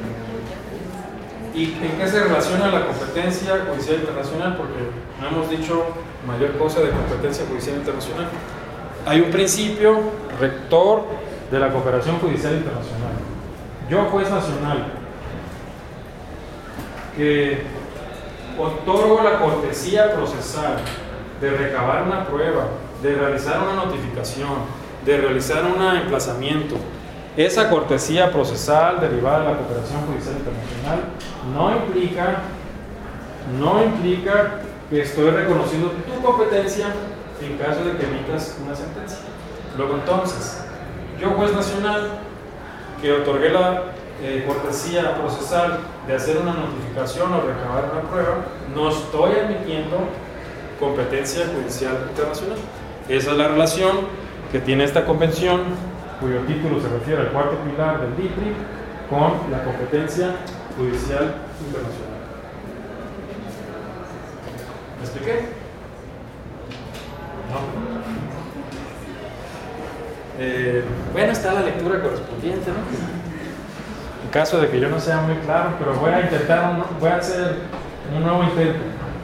¿Y en qué se relaciona la competencia judicial internacional? Porque no hemos dicho mayor cosa de competencia judicial internacional. Hay un principio rector de la cooperación judicial internacional. Yo, juez nacional, que otorgo la cortesía procesal de recabar una prueba, de realizar una notificación, de realizar un emplazamiento, esa cortesía procesal derivada de la cooperación judicial internacional no implica que estoy reconociendo tu competencia en caso de que emitas una sentencia. Luego entonces, yo, juez nacional, que otorgué la cortesía procesal de hacer una notificación o recabar una prueba, no estoy admitiendo competencia judicial internacional. Esa es la relación que tiene esta convención, cuyo título se refiere al cuarto pilar del DIPRI, con la competencia judicial internacional. ¿Me expliqué? No. Bueno, está la lectura correspondiente, ¿no? En caso de que yo no sea muy claro, pero voy a hacer un nuevo intento.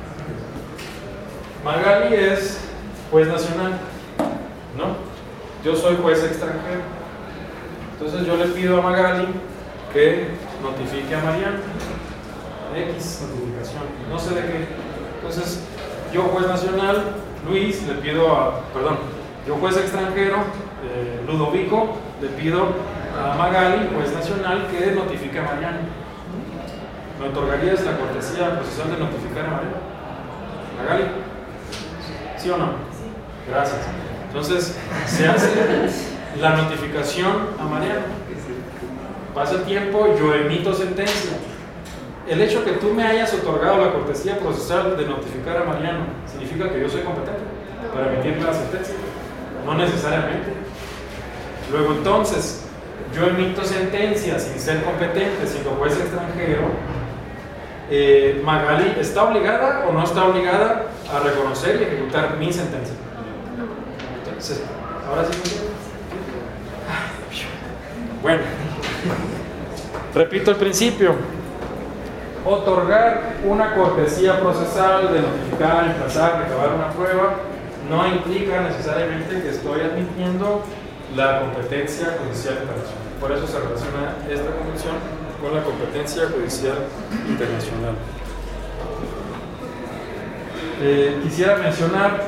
Magali es juez nacional, ¿no? Yo soy juez extranjero. Entonces yo le pido a Magali que notifique a Mariano. X notificación, no sé de qué. Entonces yo, juez nacional, Luis, le pido yo, juez extranjero, Ludovico, le pido a Magali, juez nacional, que notifique a Mariano. ¿Me otorgarías la cortesía procesal de notificar a Mariano? Magali, ¿sí o no? Sí. Gracias. Entonces se hace la notificación a Mariano. Pasa el tiempo, yo emito sentencia. El hecho que tú me hayas otorgado la cortesía procesal de notificar a Mariano, ¿significa que yo soy competente para emitir la sentencia? No necesariamente. Luego entonces, yo emito sentencia sin ser competente, siendo juez extranjero. ¿Magali está obligada o no está obligada a reconocer y ejecutar mi sentencia? Entonces, ahora sí. Bueno, repito el principio. Otorgar una cortesía procesal de notificar, emplazar, recabar una prueba no implica necesariamente que estoy admitiendo la competencia judicial internacional. Por eso se relaciona esta convención con la competencia judicial internacional. quisiera mencionar,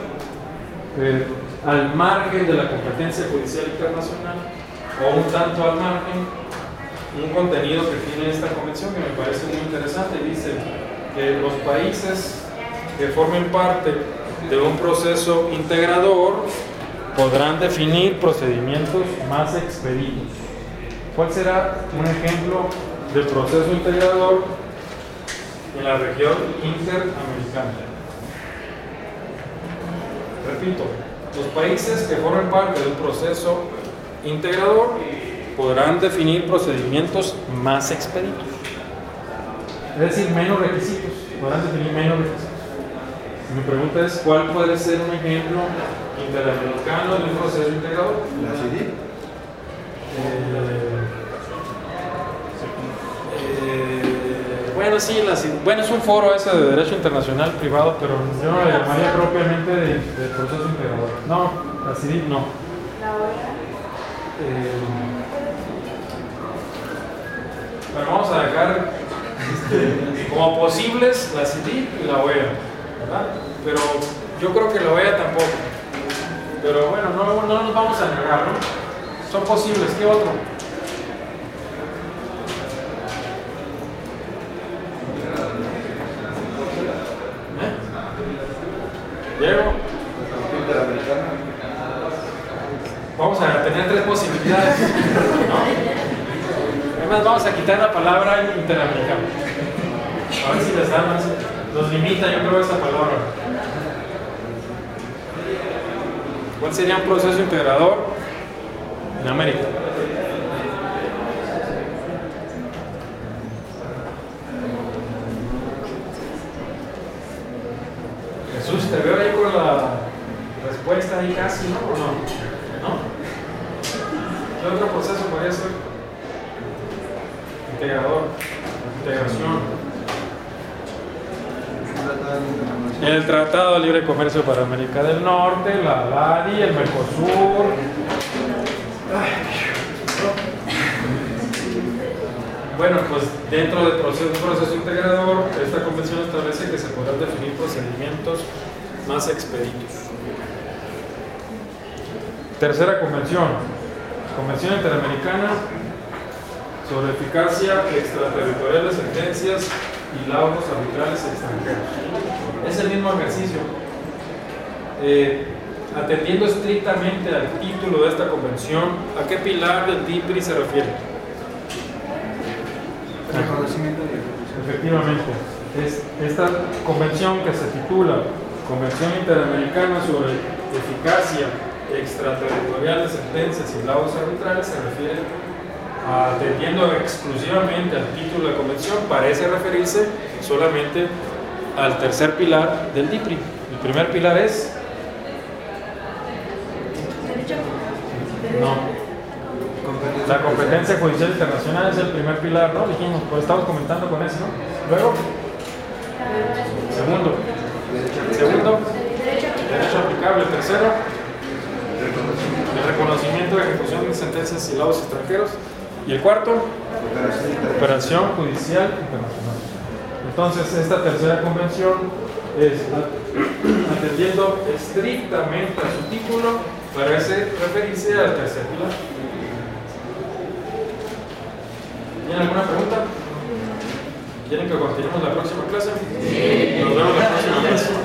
al margen de la competencia judicial internacional, o un tanto al margen, un contenido que tiene esta convención que me parece muy interesante. Dice que los países que formen parte de un proceso integrador podrán definir procedimientos más expeditos. ¿Cuál será un ejemplo de proceso integrador en la región interamericana? Repito, los países que formen parte de un proceso integrador podrán definir procedimientos más expeditos. Es decir, menos requisitos. Podrán definir menos requisitos. Mi pregunta es, ¿cuál puede ser un ejemplo interamericano de un proceso integrador? La CIDI. Bueno, sí, bueno, es un foro ese de Derecho Internacional Privado, pero yo no le llamaría propiamente de proceso integrador. No, la CIDI no. Bueno, vamos a dejar como posibles la CIDI y la OEA, ¿verdad? Pero yo creo que la OEA tampoco. Pero bueno, no nos vamos a negar, ¿no? Son posibles. ¿Qué otro? Diego. Vamos a tener tres posibilidades, ¿no? Además, vamos a quitar la palabra interamericano. A ver si les da más. Nos limita, yo creo, esa palabra. ¿Cuál sería un proceso integrador en América? Jesús, te veo ahí con la respuesta ahí casi, ¿no? ¿O no? ¿No? ¿Qué otro proceso podría ser? Integrador, integración. El Tratado de Libre Comercio para América del Norte, la ADI, el Mercosur. Bueno, pues dentro del proceso integrador, esta convención establece que se podrán definir procedimientos más expeditos. Tercera convención, Convención Interamericana sobre Eficacia Extraterritorial de Sentencias y Laudos Arbitrales Extranjeros. Es el mismo ejercicio. Atendiendo estrictamente al título de esta convención, ¿a qué pilar del DIPRI se refiere? Reconocimiento y ejecución. Efectivamente, es esta convención que se titula Convención Interamericana sobre Eficacia Extraterritorial de Sentencias y Laudos Arbitrales, se refiere atendiendo exclusivamente al título de la convención, parece referirse solamente al tercer pilar del DIPRI. El primer pilar es... No. La competencia judicial internacional es el primer pilar, ¿no? Dijimos, pues estamos comentando con eso, ¿no? Luego, segundo, derecho aplicable. Tercero, el reconocimiento de ejecución de sentencias y laudos extranjeros. Y el cuarto, cooperación judicial internacional. Entonces, esta tercera convención es, atendiendo estrictamente a su título, parece referirse al tercer pilar. ¿Tienen alguna pregunta? ¿Quieren que continuemos la próxima clase? Sí. Nos vemos la próxima clase.